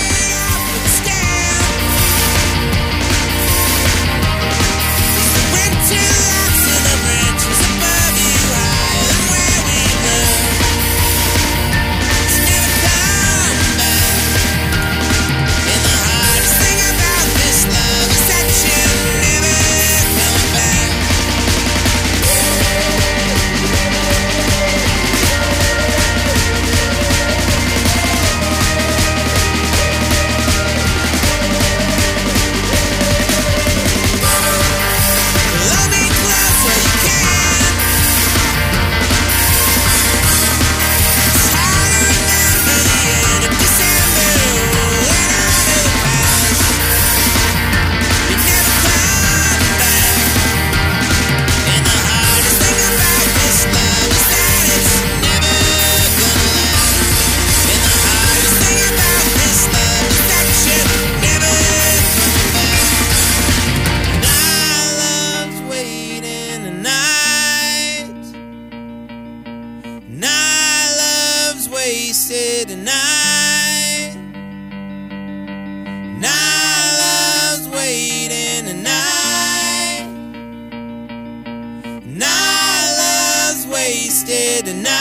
wasted tonight. And our love's waiting tonight. And our love's wasted tonight.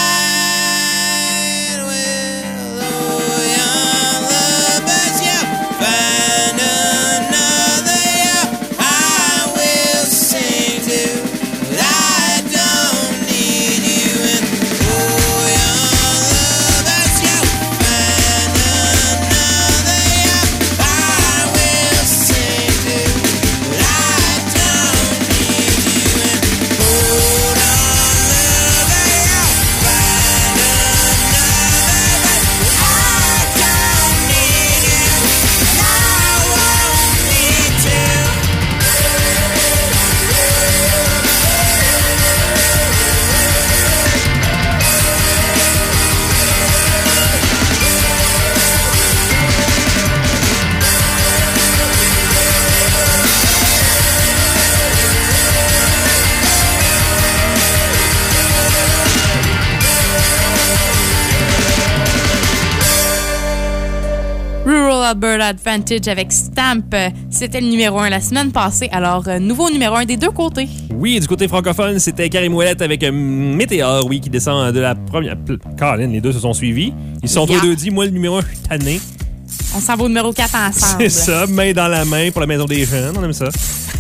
Well, oh, young lovers, yeah, find another, yeah, I will sing to. But I don't need you, and oh, young lovers, yeah, find another, yeah, I will sing to. But I don't need you, and hold on, lover, yeah, find another, but I don't need you, and I won't need to. Rural Alberta Advantage avec Stamp. C'était le numéro 1 la semaine passée. Alors, nouveau numéro 1 des deux côtés. Oui, du côté francophone, c'était Karim Ouellette avec Météor, oui, qui descend de la première. Caroline, les deux se sont suivis. Ils se sont tous les deux dit, moi, le numéro 1, je suis tanné. On s'en va au numéro 4 ensemble. C'est ça, main dans la main pour la maison des jeunes. On aime ça.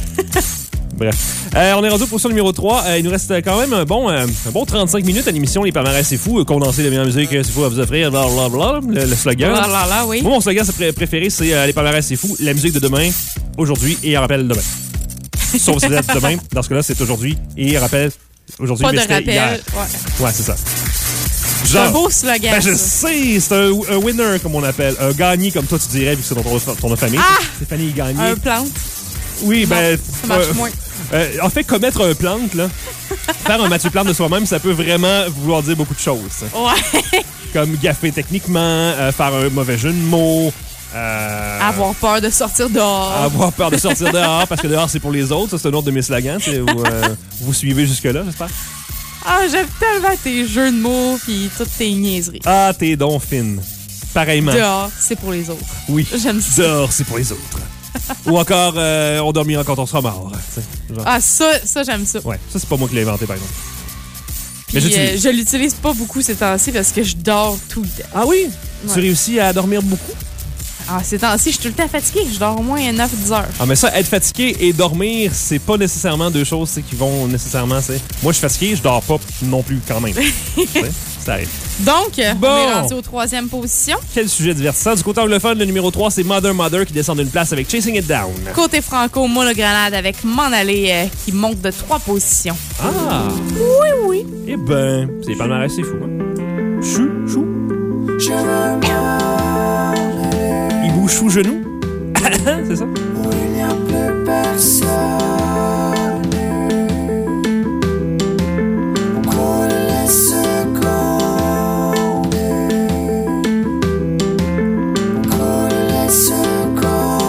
Bref. On est rendu au position numéro 3. Il nous reste quand même un bon 35 minutes à l'émission Les Palmarès C'est Fou. Condensé de meilleure musique, c'est fou à vous offrir. Blablabla, le slogan. Blablabla, oui. Moi, mon slogan préféré, c'est Les Palmarès C'est Fou. La musique de demain, aujourd'hui et en rappel demain. Sauf si vous êtes demain. Dans ce cas-là, c'est aujourd'hui et en rappel aujourd'hui. Pas de c'était rappel. hier. Ouais, c'est ça. C'est un beau slogan. Ben, je ça. sais, c'est un winner, comme on appelle. Un gagné, comme toi, tu dirais, vu que c'est ton famille. Ah! Stéphanie Gagné. Un plante. Oui, Non, ben. ça marche moins. En fait, commettre un plante, là, faire un Mathieu Plante de soi-même, ça peut vraiment vouloir dire beaucoup de choses. Ouais. Comme gaffer techniquement, faire un mauvais jeu de mots. Avoir peur de sortir dehors. Avoir peur de sortir dehors, parce que dehors, c'est pour les autres. Ça, c'est un autre de mes slogans. Vous suivez jusque-là, j'espère? Ah, j'aime tellement tes jeux de mots pis toutes tes niaiseries. Ah, t'es donc fine. Pareillement. Dehors, c'est pour les autres. Oui. J'aime ça. Dehors, c'est pour les autres. Ou encore, on dormira quand on sera mort. Genre. Ah, ça, j'aime ça. Ouais, ça, c'est pas moi qui l'ai inventé, par exemple. Puis, je l'utilise pas beaucoup ces temps-ci parce que je dors tout le temps. Ah oui? Ouais. Tu réussis à dormir beaucoup? Ah, ces temps-ci, je suis tout le temps fatiguée. Je dors au moins 9-10 heures. Ah, mais ça, être fatigué et dormir, c'est pas nécessairement deux choses qui vont nécessairement. Moi, je suis fatigué, je dors pas non plus quand même. Ça arrive. Donc, bon. on est rendu aux 3e position. Quel sujet divertissant. Du côté anglophone, le numéro 3, c'est Mother qui descend d'une place avec Chasing It Down. Côté franco, Monogrenade avec M'en aller qui monte de 3 positions. Ah! Oui. Eh ben, c'est pas mal, c'est fou. Hein? Chou. Il bouge sous genou? C'est ça? Il n'y a plus personne. On coule les secondes. On coule les secondes.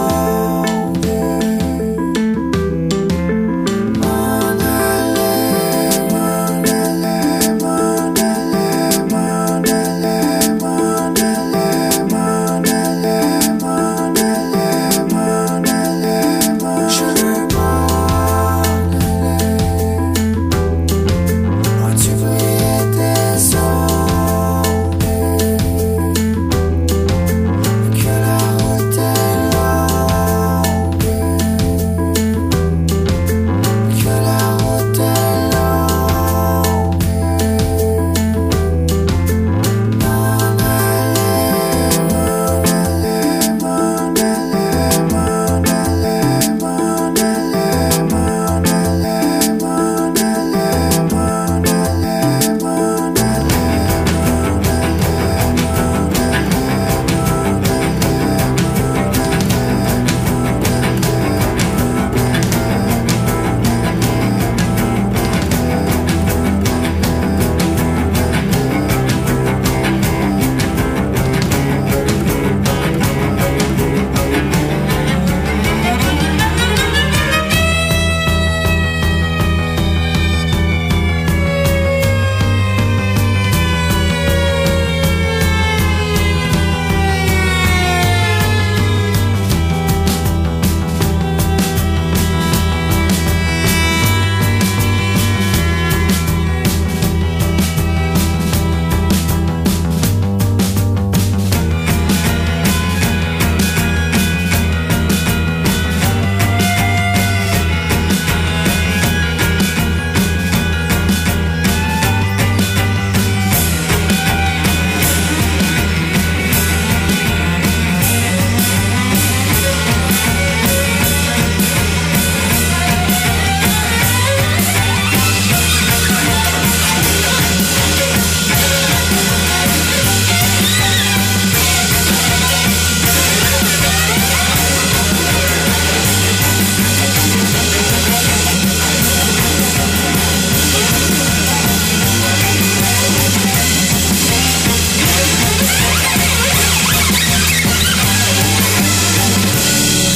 M'en aller, m'en aller, m'en aller, m'en aller, m'en aller, m'en aller, m'en aller. Je veux pas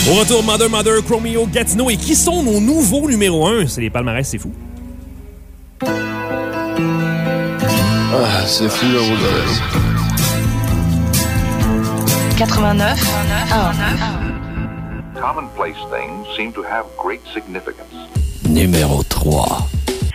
Au retour, Mother, Chromeo, Gatineau. Et qui sont nos nouveaux numéro 1? C'est les palmarès, c'est fou. Ah, c'est fou, là, vous avez. 89 Commonplace things seem to have great significance. Numéro 3.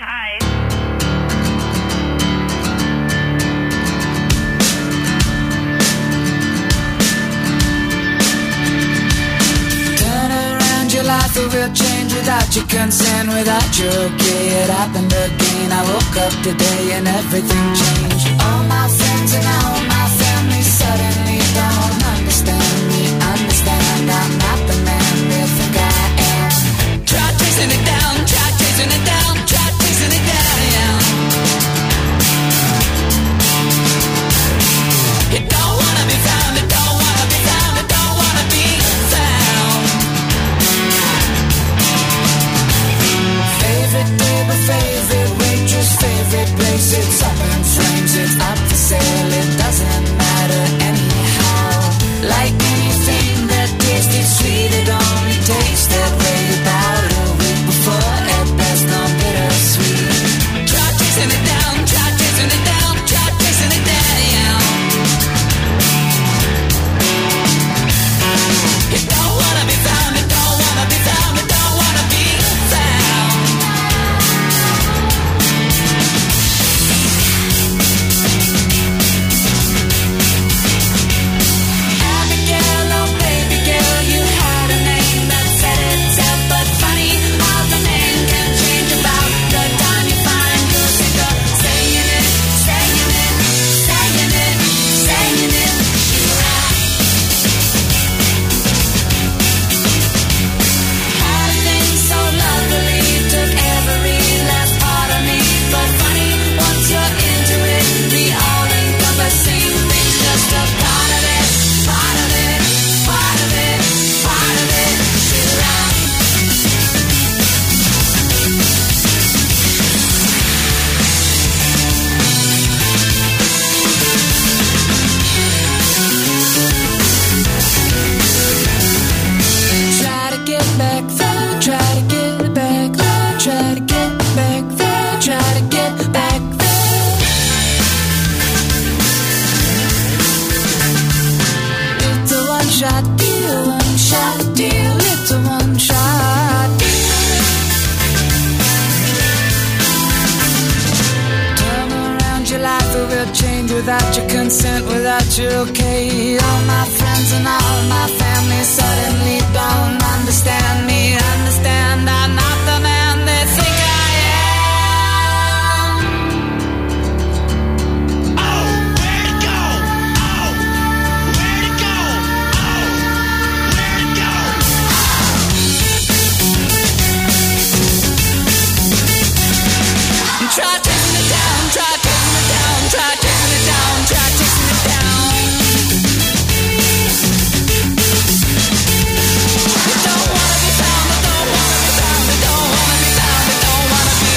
Your life will change without your consent, without your okay. It happened again. I woke up today and everything changed. All my friends and all my family suddenly don't understand me. Understand I'm not the man they think I am. Try chasing it down, try chasing it down, try chasing it down. You don't wanna be found, you don't wanna be found, you don't wanna be found. Favorite neighbor, favorite waitress, favorite place. It's up in flames, it's up for sale. It doesn't matter anyhow. Like anything that tasted sweet, it only tasted way about a week before. At best, not bittersweet. Try chasing it down, try chasing it down, try chasing it down. You don't wanna be found, you don't wanna be found, you don't wanna be found. Abigail, oh baby girl, you had a name that said itself, but funny how the name can change about the time you find yourself saying it, saying it, saying it, saying it. Had a thing so lovely, took every last part of me, but funny once you're into it, the all-encompassing thing's just a part of it, part of it, part of it, part of it. Try to get back there, try to get back there, try to get back there, try to get back there. Little one-shot deal, little one-shot deal. Turn around, your life will change without your consent, without your okay. All my friends and all my family suddenly don't understand me. Understand I'm not the man they think I am. Oh, where'd it go? Oh, where'd it go? Oh, where'd it go? Try taking it down, try taking it down, try taking it down, try taking it down. You don't wanna be found, you don't wanna be found, you don't wanna be found, you don't wanna be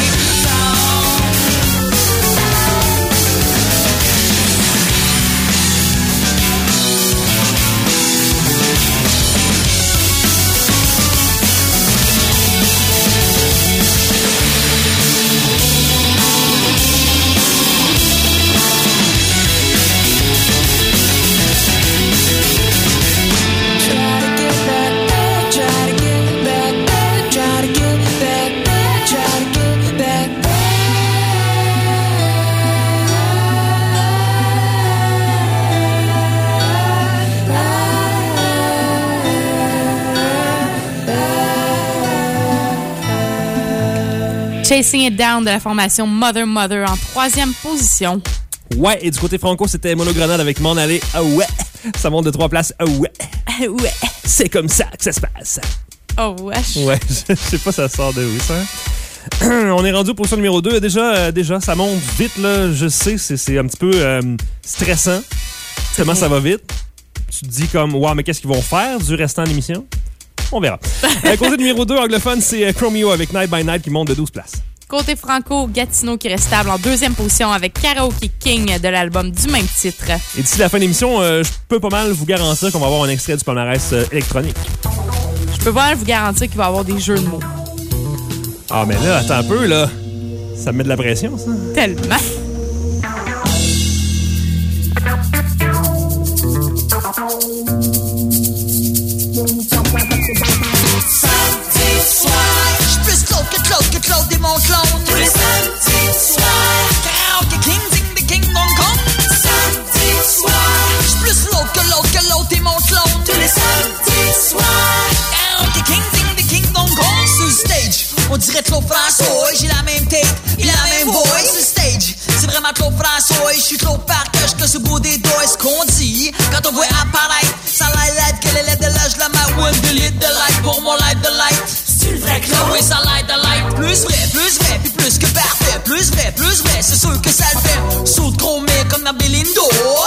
Chasing It Down de la formation Mother en 3e position. Ouais, et du côté franco, c'était Monogrenade avec M'en aller. Ah ouais! Ça monte de 3 places. Ah ouais! Ah ouais! C'est comme ça que ça se passe. Oh wesh! Ouais, je sais pas ça sort de où, ça. On est rendu au position numéro 2. Déjà, ça monte vite, là. Je sais, c'est un petit peu stressant. Tellement ça va vite. Tu te dis comme, wow, mais qu'est-ce qu'ils vont faire du restant de l'émission? On verra. Côté numéro 2, anglophone, c'est Chromeo avec Night by Night qui monte de 12 places. Côté franco, Gatineau qui reste stable en 2e position avec Karaoke King de l'album du même titre. Et d'ici la fin de l'émission, je peux pas mal vous garantir qu'on va avoir un extrait du palmarès électronique. Je peux pas vous garantir qu'il va y avoir des jeux de mots. Ah, mais là, attends un peu, là. Ça me met de la pression, ça. Tellement. Samedi soir, j'suis plus Claude que Claude et mon clone. Tous les samedis soirs, karaoke king, ding the king, Hong Kong. Samedi soir, j'suis plus l'autre que l'autre et mon clone. Tous les samedis soirs, karaoke king, ding the king, Hong Kong. Sur le stage, on dirait Claude François, j'ai la même tête, et la même voix. Sur le stage, c'est vraiment Claude François, j'suis Claude Partage que ce beau des doigts, ce qu'on dit. Quand on voit apparaître, ça l'aide, quelle est l'aide de l'âge de la main, ou un delete de light pour mon live de light. C'est le vrai Claude, oui, ça l'aide de light. Plus vrai, puis plus que parfait. Plus vrai, c'est sûr que ça le fait. Saut chromé comme dans Belindo.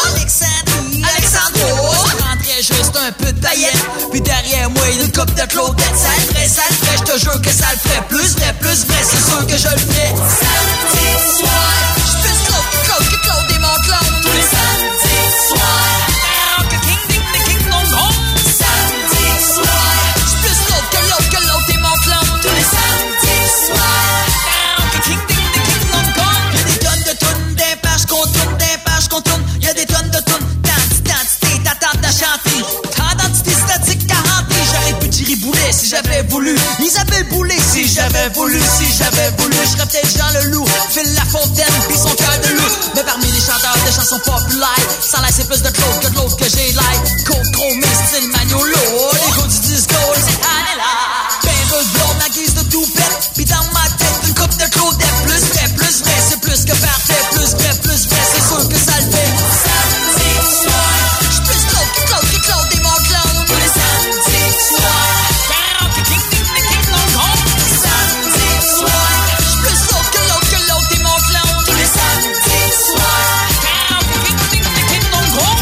Alexandro, ça prendrait juste un peu de paillettes. Puis derrière moi, une coupe de Claudette. Ça le ferait, je te jure que ça le ferait. Plus vrai, c'est sûr que je le ferais. Samedi soir, j'suis plus Claude que Claude et mon clone. Tous les samedis soirs, karaoke king, ding the king, Hong Kong. Samedi soir, j'suis plus Claude que l'autre et mon clone. Tous les samedis soirs, karaoke king, ding the king, Hong Kong. Y'a des tonnes de tunes, des pages qu'on tourne, Y'a des tonnes de tunes, d'identité, t'attends à chanter. Tant d'identité statique à hanter. J'aurais pu tirer boulet si j'avais voulu. Isabelle Boulay si j'avais voulu. J'serais peut-être Jean Leloup, Phil Lafontaine, pis son cœur de loup. Mais parmi les chanteurs de chansons populaires, ça laisse plus de Claude que de l'autre que j'ai like. Côte chromée, style Magnolo. Les gars du disco, c'est Anela. Perruque blonde à guise de toupette. Pis dans ma tête, une coupe de Claudette. Plus vrai, c'est plus que parfait. Plus vrai, c'est sûr que ça le fait. Samedi soir, j'suis plus Claude que Claude et mon clone. Tous les samedis soirs, karaoke king, ding the king, Hong Kong. Samedi soir, j'suis plus Claude que l'autre et mon clone. Tous les samedis soirs, karaoke king, ding the king, Hong Kong.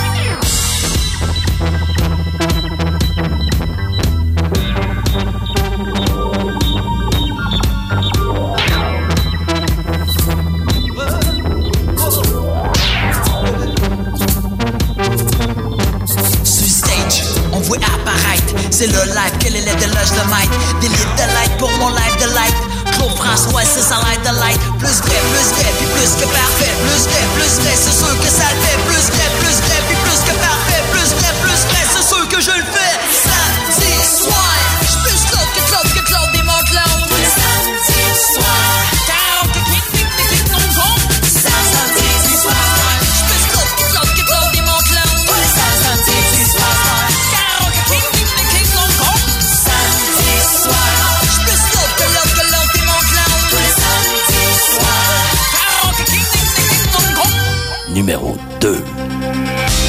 C'est le live, quelle est l'aide de l'âge de maître. Des litres de light pour mon live de light. Claude François, c'est ça light de light. Plus vrai, puis plus que parfait. Plus vrai, c'est sûr que ça le fait. Plus vrai, puis plus que parfait. Plus vrai, c'est sûr que je le fais. Samedi soir, j'suis plus Claude que Claude et mon clone. Tous les samedis soirs, karaoke king, ding the king, Hong Kong. Samedi soir, j'suis plus Claude que Claude et mon clone. Tous les samedis soirs, karaoke king, ding the king, Hong Kong. Samedi soir, j'suis plus Claude que l'autre et mon clown. Tous les samedis soirs, karaoke king, ding the king, Hong Kong. Numéro 2.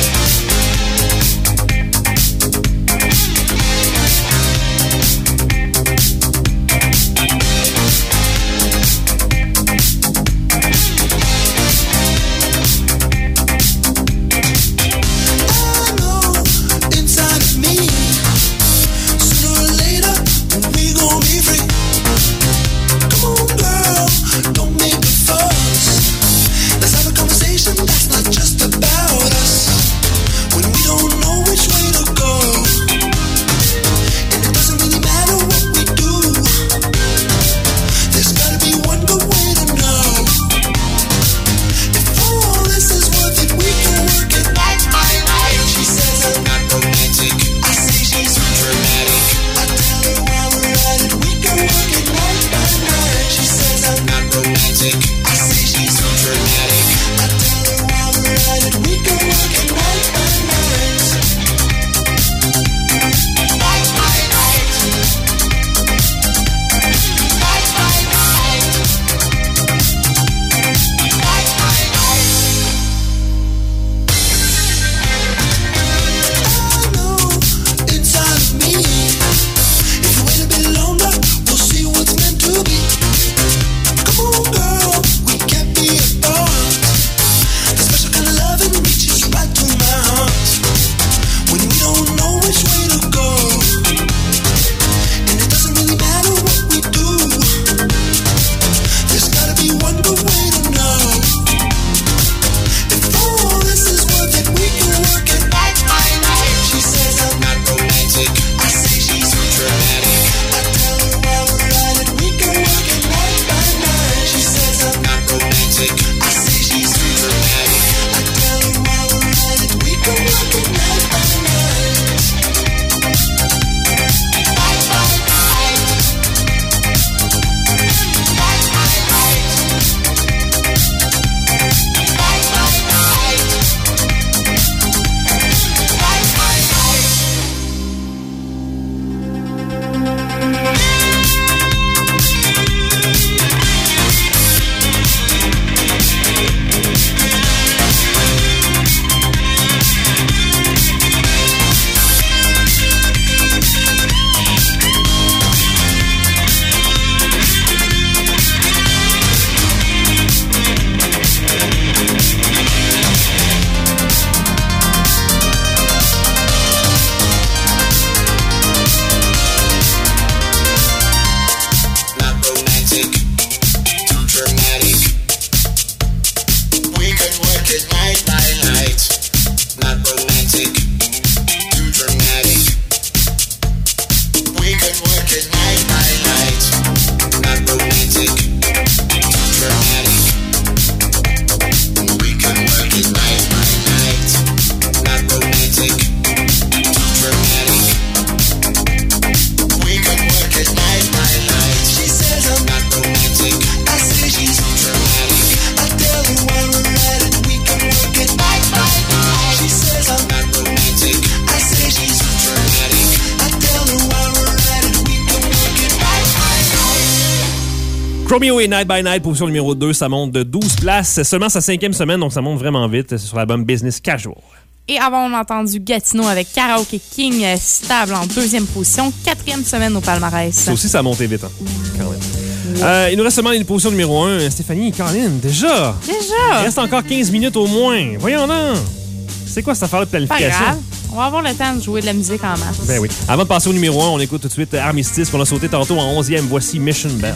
Chromeo et Night by Night, position numéro 2, ça monte de 12 places. C'est seulement sa 5e semaine, donc ça monte vraiment vite. C'est sur l'album Business Casual. Et avant, on a entendu Gatineau avec Karaoke King, stable en 2e position, 4e semaine au palmarès. Ça aussi, ça a monté vite, hein, quand même. Il nous reste seulement une position numéro 1. Stéphanie, Caroline, déjà. Il reste encore 15 minutes au moins. Voyons donc. C'est quoi cette affaire de planification? Pas grave. On va avoir le temps de jouer de la musique en masse. Ben oui. Avant de passer au numéro 1, on écoute tout de suite Armistice qu'on a sauté tantôt en 11e. Voici Mission Bells.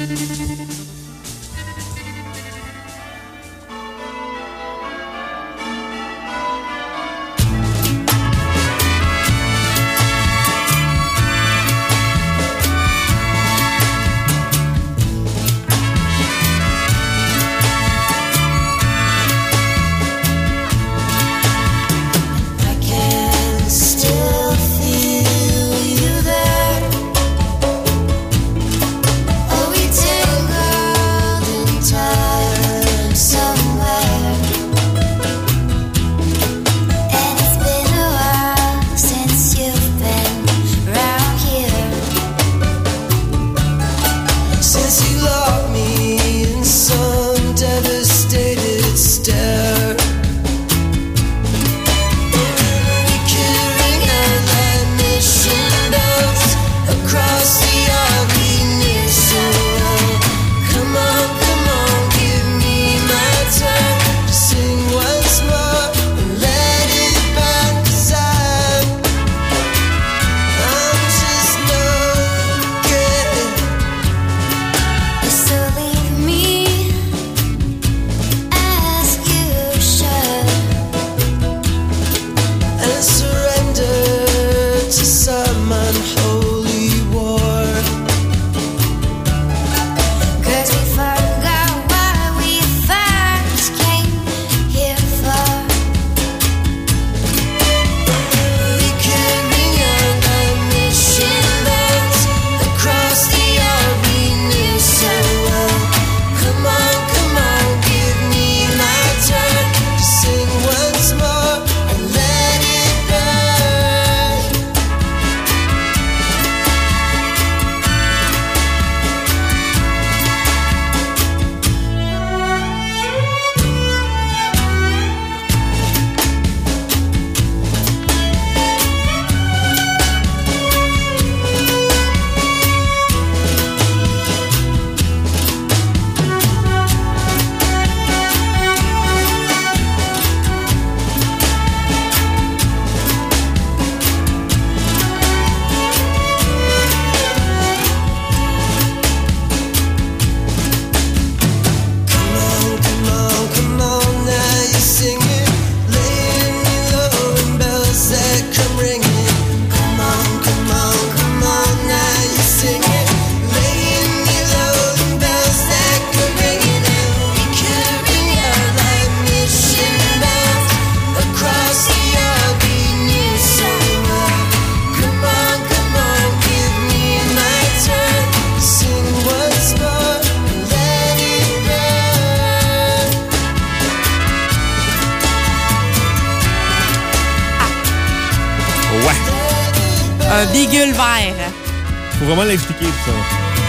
Un bigule vert. Faut vraiment l'expliquer, tout ça.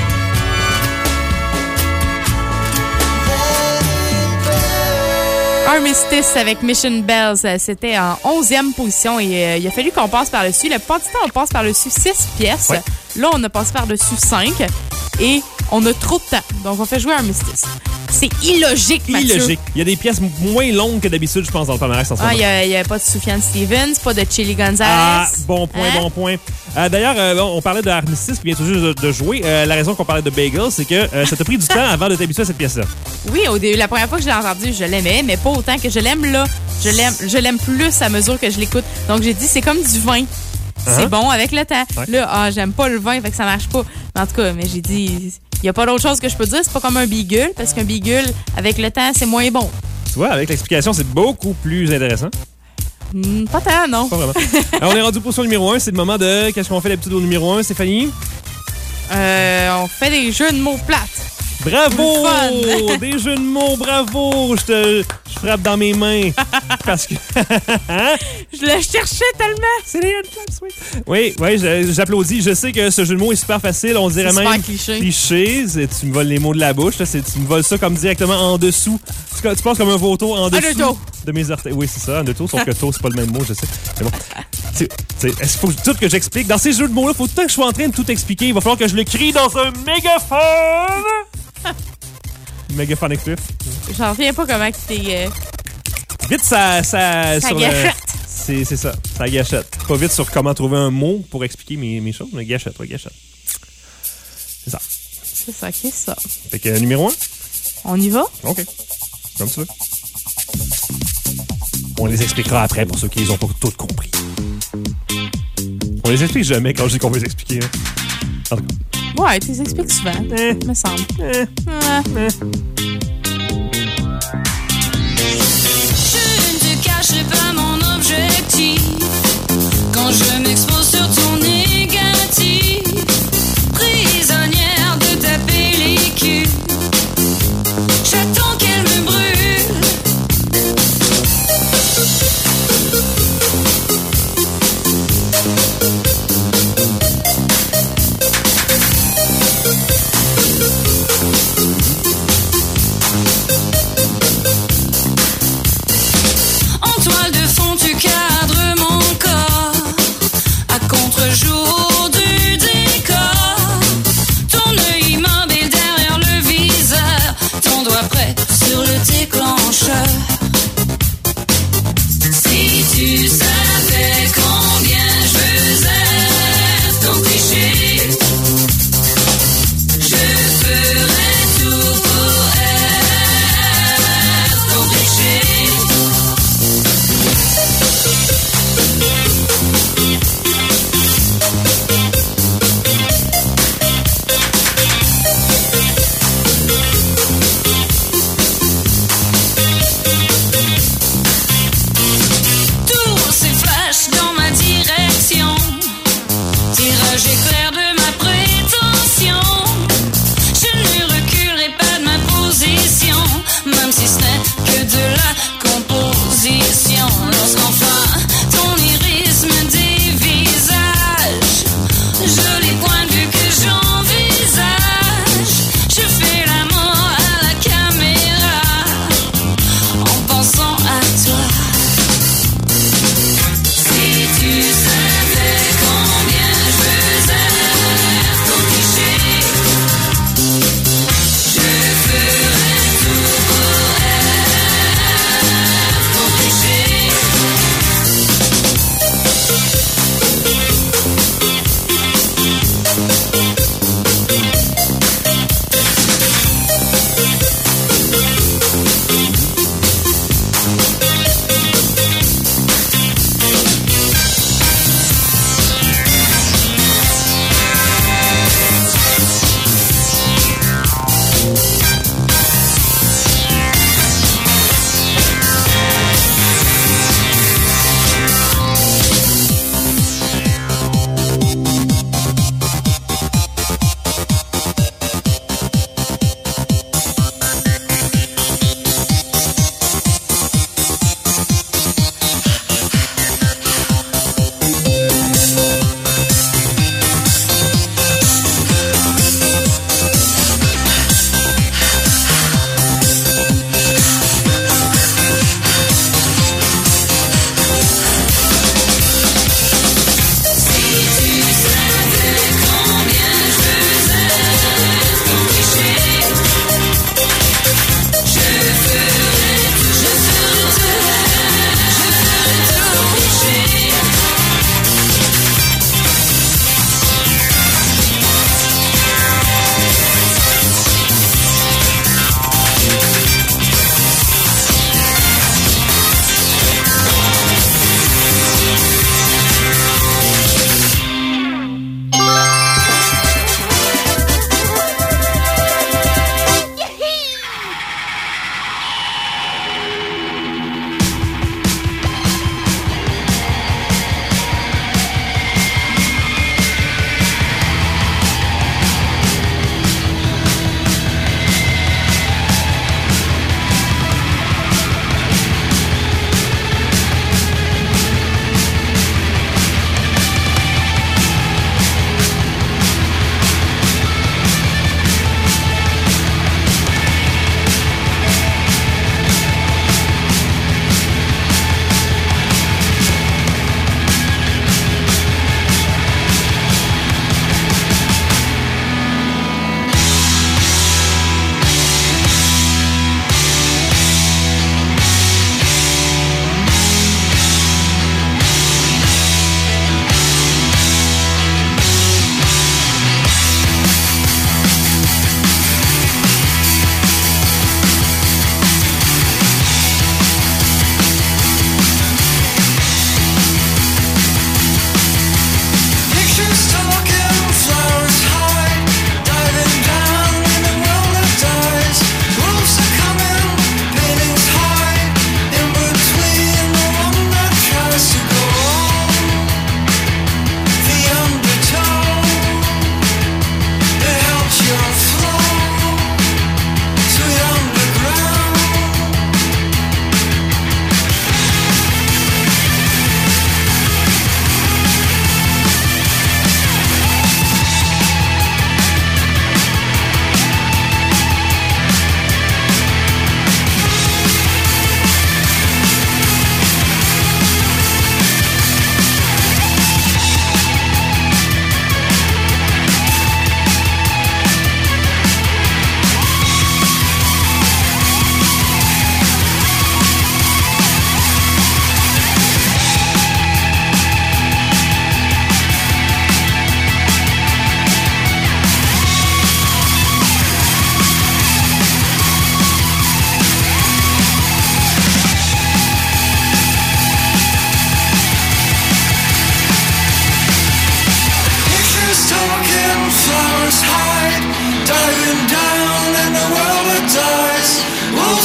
Armistice avec Mission Bells, c'était en 11e position et il a fallu qu'on passe par-dessus. La plupart du temps, on passe par-dessus 6 pièces. Ouais. Là, on a passé par-dessus 5 et on a trop de temps. Donc, on fait jouer Armistice. C'est illogique, Mathieu. Illogique. Il y a des pièces moins longues que d'habitude, je pense, dans le palmarès en ce moment. Il n'y a pas de Sufjan Stevens, pas de Chili Gonzalez. Ah, bon point, bon point. D'ailleurs, on parlait d'Armistice qui vient tout juste de jouer. La raison qu'on parlait de Bagel, c'est que ça t'a pris du temps avant de t'habituer à cette pièce-là. Oui, au début, la première fois que je l'ai entendue, je l'aimais, mais pas autant que je l'aime là. Je l'aime plus à mesure que je l'écoute. Donc, j'ai dit, c'est comme du vin. C'est bon avec le temps. Ouais. Là, j'aime pas le vin, fait que ça marche pas. Mais en tout cas, mais j'ai dit, il n'y a pas d'autre chose que je peux dire. C'est pas comme un Beagle, parce qu'un Beagle, avec le temps, c'est moins bon. Tu vois, avec l'explication, c'est beaucoup plus intéressant. Pas tant, non. Pas vraiment. Alors, on est rendu au position numéro 1. C'est le moment de... Qu'est-ce qu'on fait d'habitude au numéro 1, Stéphanie? On fait des jeux de mots plates. Bravo! Des jeux de mots, bravo! Je frappe dans mes mains. Parce que... Je le cherchais tellement. C'est les handclaps, oui. Oui, j'applaudis. Je sais que ce jeu de mots est super facile. On dirait C'est même super cliché. Tu me voles les mots de la bouche. Là. Tu me voles ça comme directement en dessous. Tu penses comme un vautour en dessous de mes orteils. Oui, c'est ça, un deux-tours. Sauf que tour, c'est pas le même mot, je sais. Mais bon. Est-ce qu'il faut tout que j'explique? Dans ces jeux de mots-là, il faut tout le temps que je sois en train de tout expliquer. Il va falloir que je le crie dans un mégaphone. Mégaphone actif. J'en reviens pas comment t'es... Vite, ça sur gâchette. C'est ça, ça gâchette. Pas vite sur comment trouver un mot pour expliquer mes choses, mais gâchette, ouais, gâchette. C'est ça. C'est ça, qui est ça? Fait que numéro 1. On y va? OK. Comme tu veux. On les expliquera après pour ceux qui les ont pas toutes compris. On les explique jamais quand je dis qu'on veut les expliquer. Hein. En tout cas. Ouais, tu les expliques souvent, me semble. Je ne te cacherai pas mon objectif quand je m'expose sur ton négatif. Prisonnière de ta pellicule, j'attends qu'elle me brûle.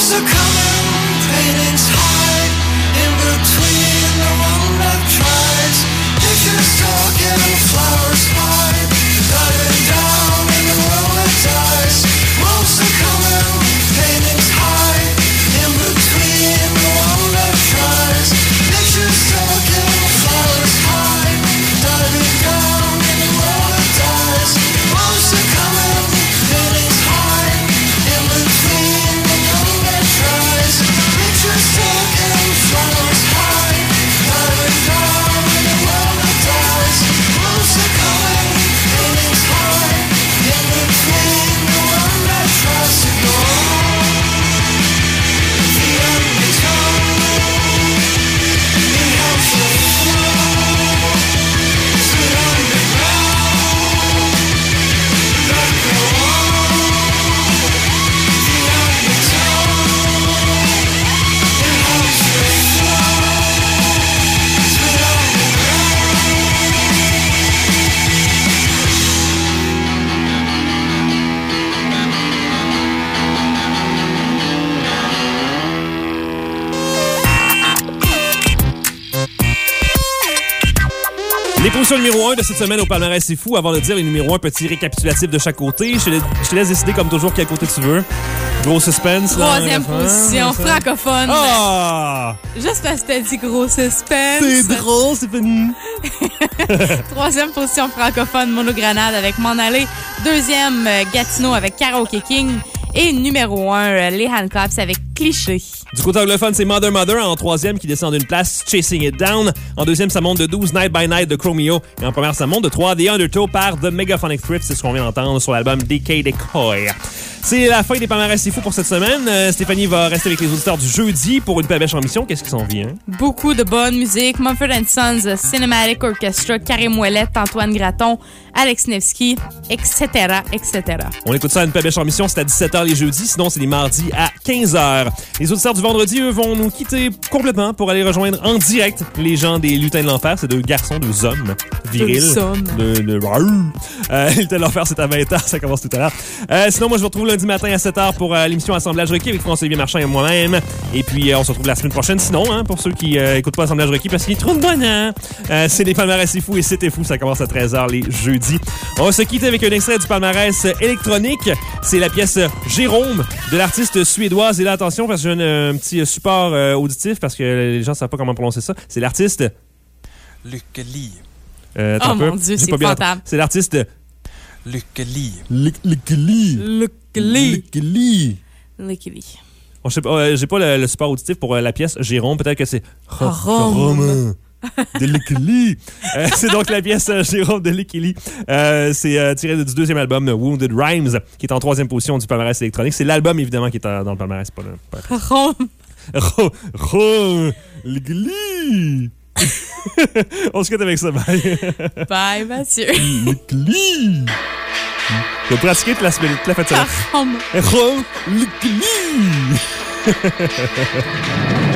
Walls are coming, paintings hide in between the one-left tries. Pictures talking, flowers hide, diving down in the world that dies. Walls are coming, paintings hide in between the one-left tries. Pictures talking, flowers hide, diving down in the world that dies. Walls are coming, paintings hide in between the one-left tries. Pictures talking, flowers hide, diving down in the world that dies. Walls are coming, paintings hide in between the one-left tries to go on. The undertone, it helps you flow to the underground. Let go on. The undertone, it helps you flow to the Les positions numéro 1 de cette semaine au palmarès C'est Fou. Avant de dire les numéros 1, petit récapitulatif de chaque côté. Je te laisse décider comme toujours quel côté tu veux. Gros suspense. Troisième position, francophone. Ah! Juste parce que t'as dit gros suspense. C'est drôle, c'est fini. Troisième position, francophone, Monogranade avec M'en aller. Deuxième, Gatineau avec Karaoke King. Et numéro 1, les Handclaps avec Cliché. Du côté anglophone, c'est Mother Mother en troisième qui descend d'une place, Chasing It Down. En deuxième, ça monte de 12, Night by Night de Chromeo. Et en première, ça monte de 3, The Undertow par The Megaphonic Thrift. C'est ce qu'on vient d'entendre sur l'album Decay Decoy. C'est la fin des palmarès C'est Fou pour cette semaine. Stéphanie va rester avec les auditeurs du jeudi pour une belle émission. Qu'est-ce qui s'en vient? Beaucoup de bonne musique. Mumford & Sons, Cinematic Orchestra, Karim Ouellet, Antoine Graton, Alex Nevsky, etc., etc. On écoute ça à une belle émission. C'est à 17h les jeudis. Sinon, c'est les mardis à 15h. Les auditeurs du vendredi, eux, vont nous quitter complètement pour aller rejoindre en direct les gens des Lutins de l'Enfer. C'est deux garçons, deux hommes virils. Deux hommes. Les Lutins de l'Enfer, c'est à 20h. Ça commence tout à l'heure. Sinon, moi, je vous retrouve lundi matin à 7h pour l'émission Assemblage Requis avec François-Olivier Marchand et moi-même. Et puis, on se retrouve la semaine prochaine. Sinon, pour ceux qui écoutent pas Assemblage Requis parce qu'il est trop de bonheur, c'est les palmarès C'est Fou et C'était Fou. Ça commence à 13h les jeudis. On va se quitter avec un extrait du palmarès électronique. C'est la pièce Jérôme de l'artiste suédoise. Et là, attention, parce que j'ai un petit support auditif parce que les gens ne savent pas comment prononcer ça. C'est l'artiste... Lykkeli. Oh mon Dieu, c'est potable. C'est l'artiste... Lykkeli. J'ai pas le support auditif pour la pièce Jérôme. Peut-être que c'est... Rome. De Lykkeli. C'est donc la pièce Jérôme de Lykkeli. C'est tiré du deuxième album Wounded Rhymes, qui est en troisième position du palmarès électronique. C'est l'album, évidemment, qui est dans le palmarès. Rome. Lykkeli. On se quitte avec ça. Bye. Bye, Mathieu. Lykkeli. Je vais pratiquer toute la fin de semaine. Rome. Lykkeli.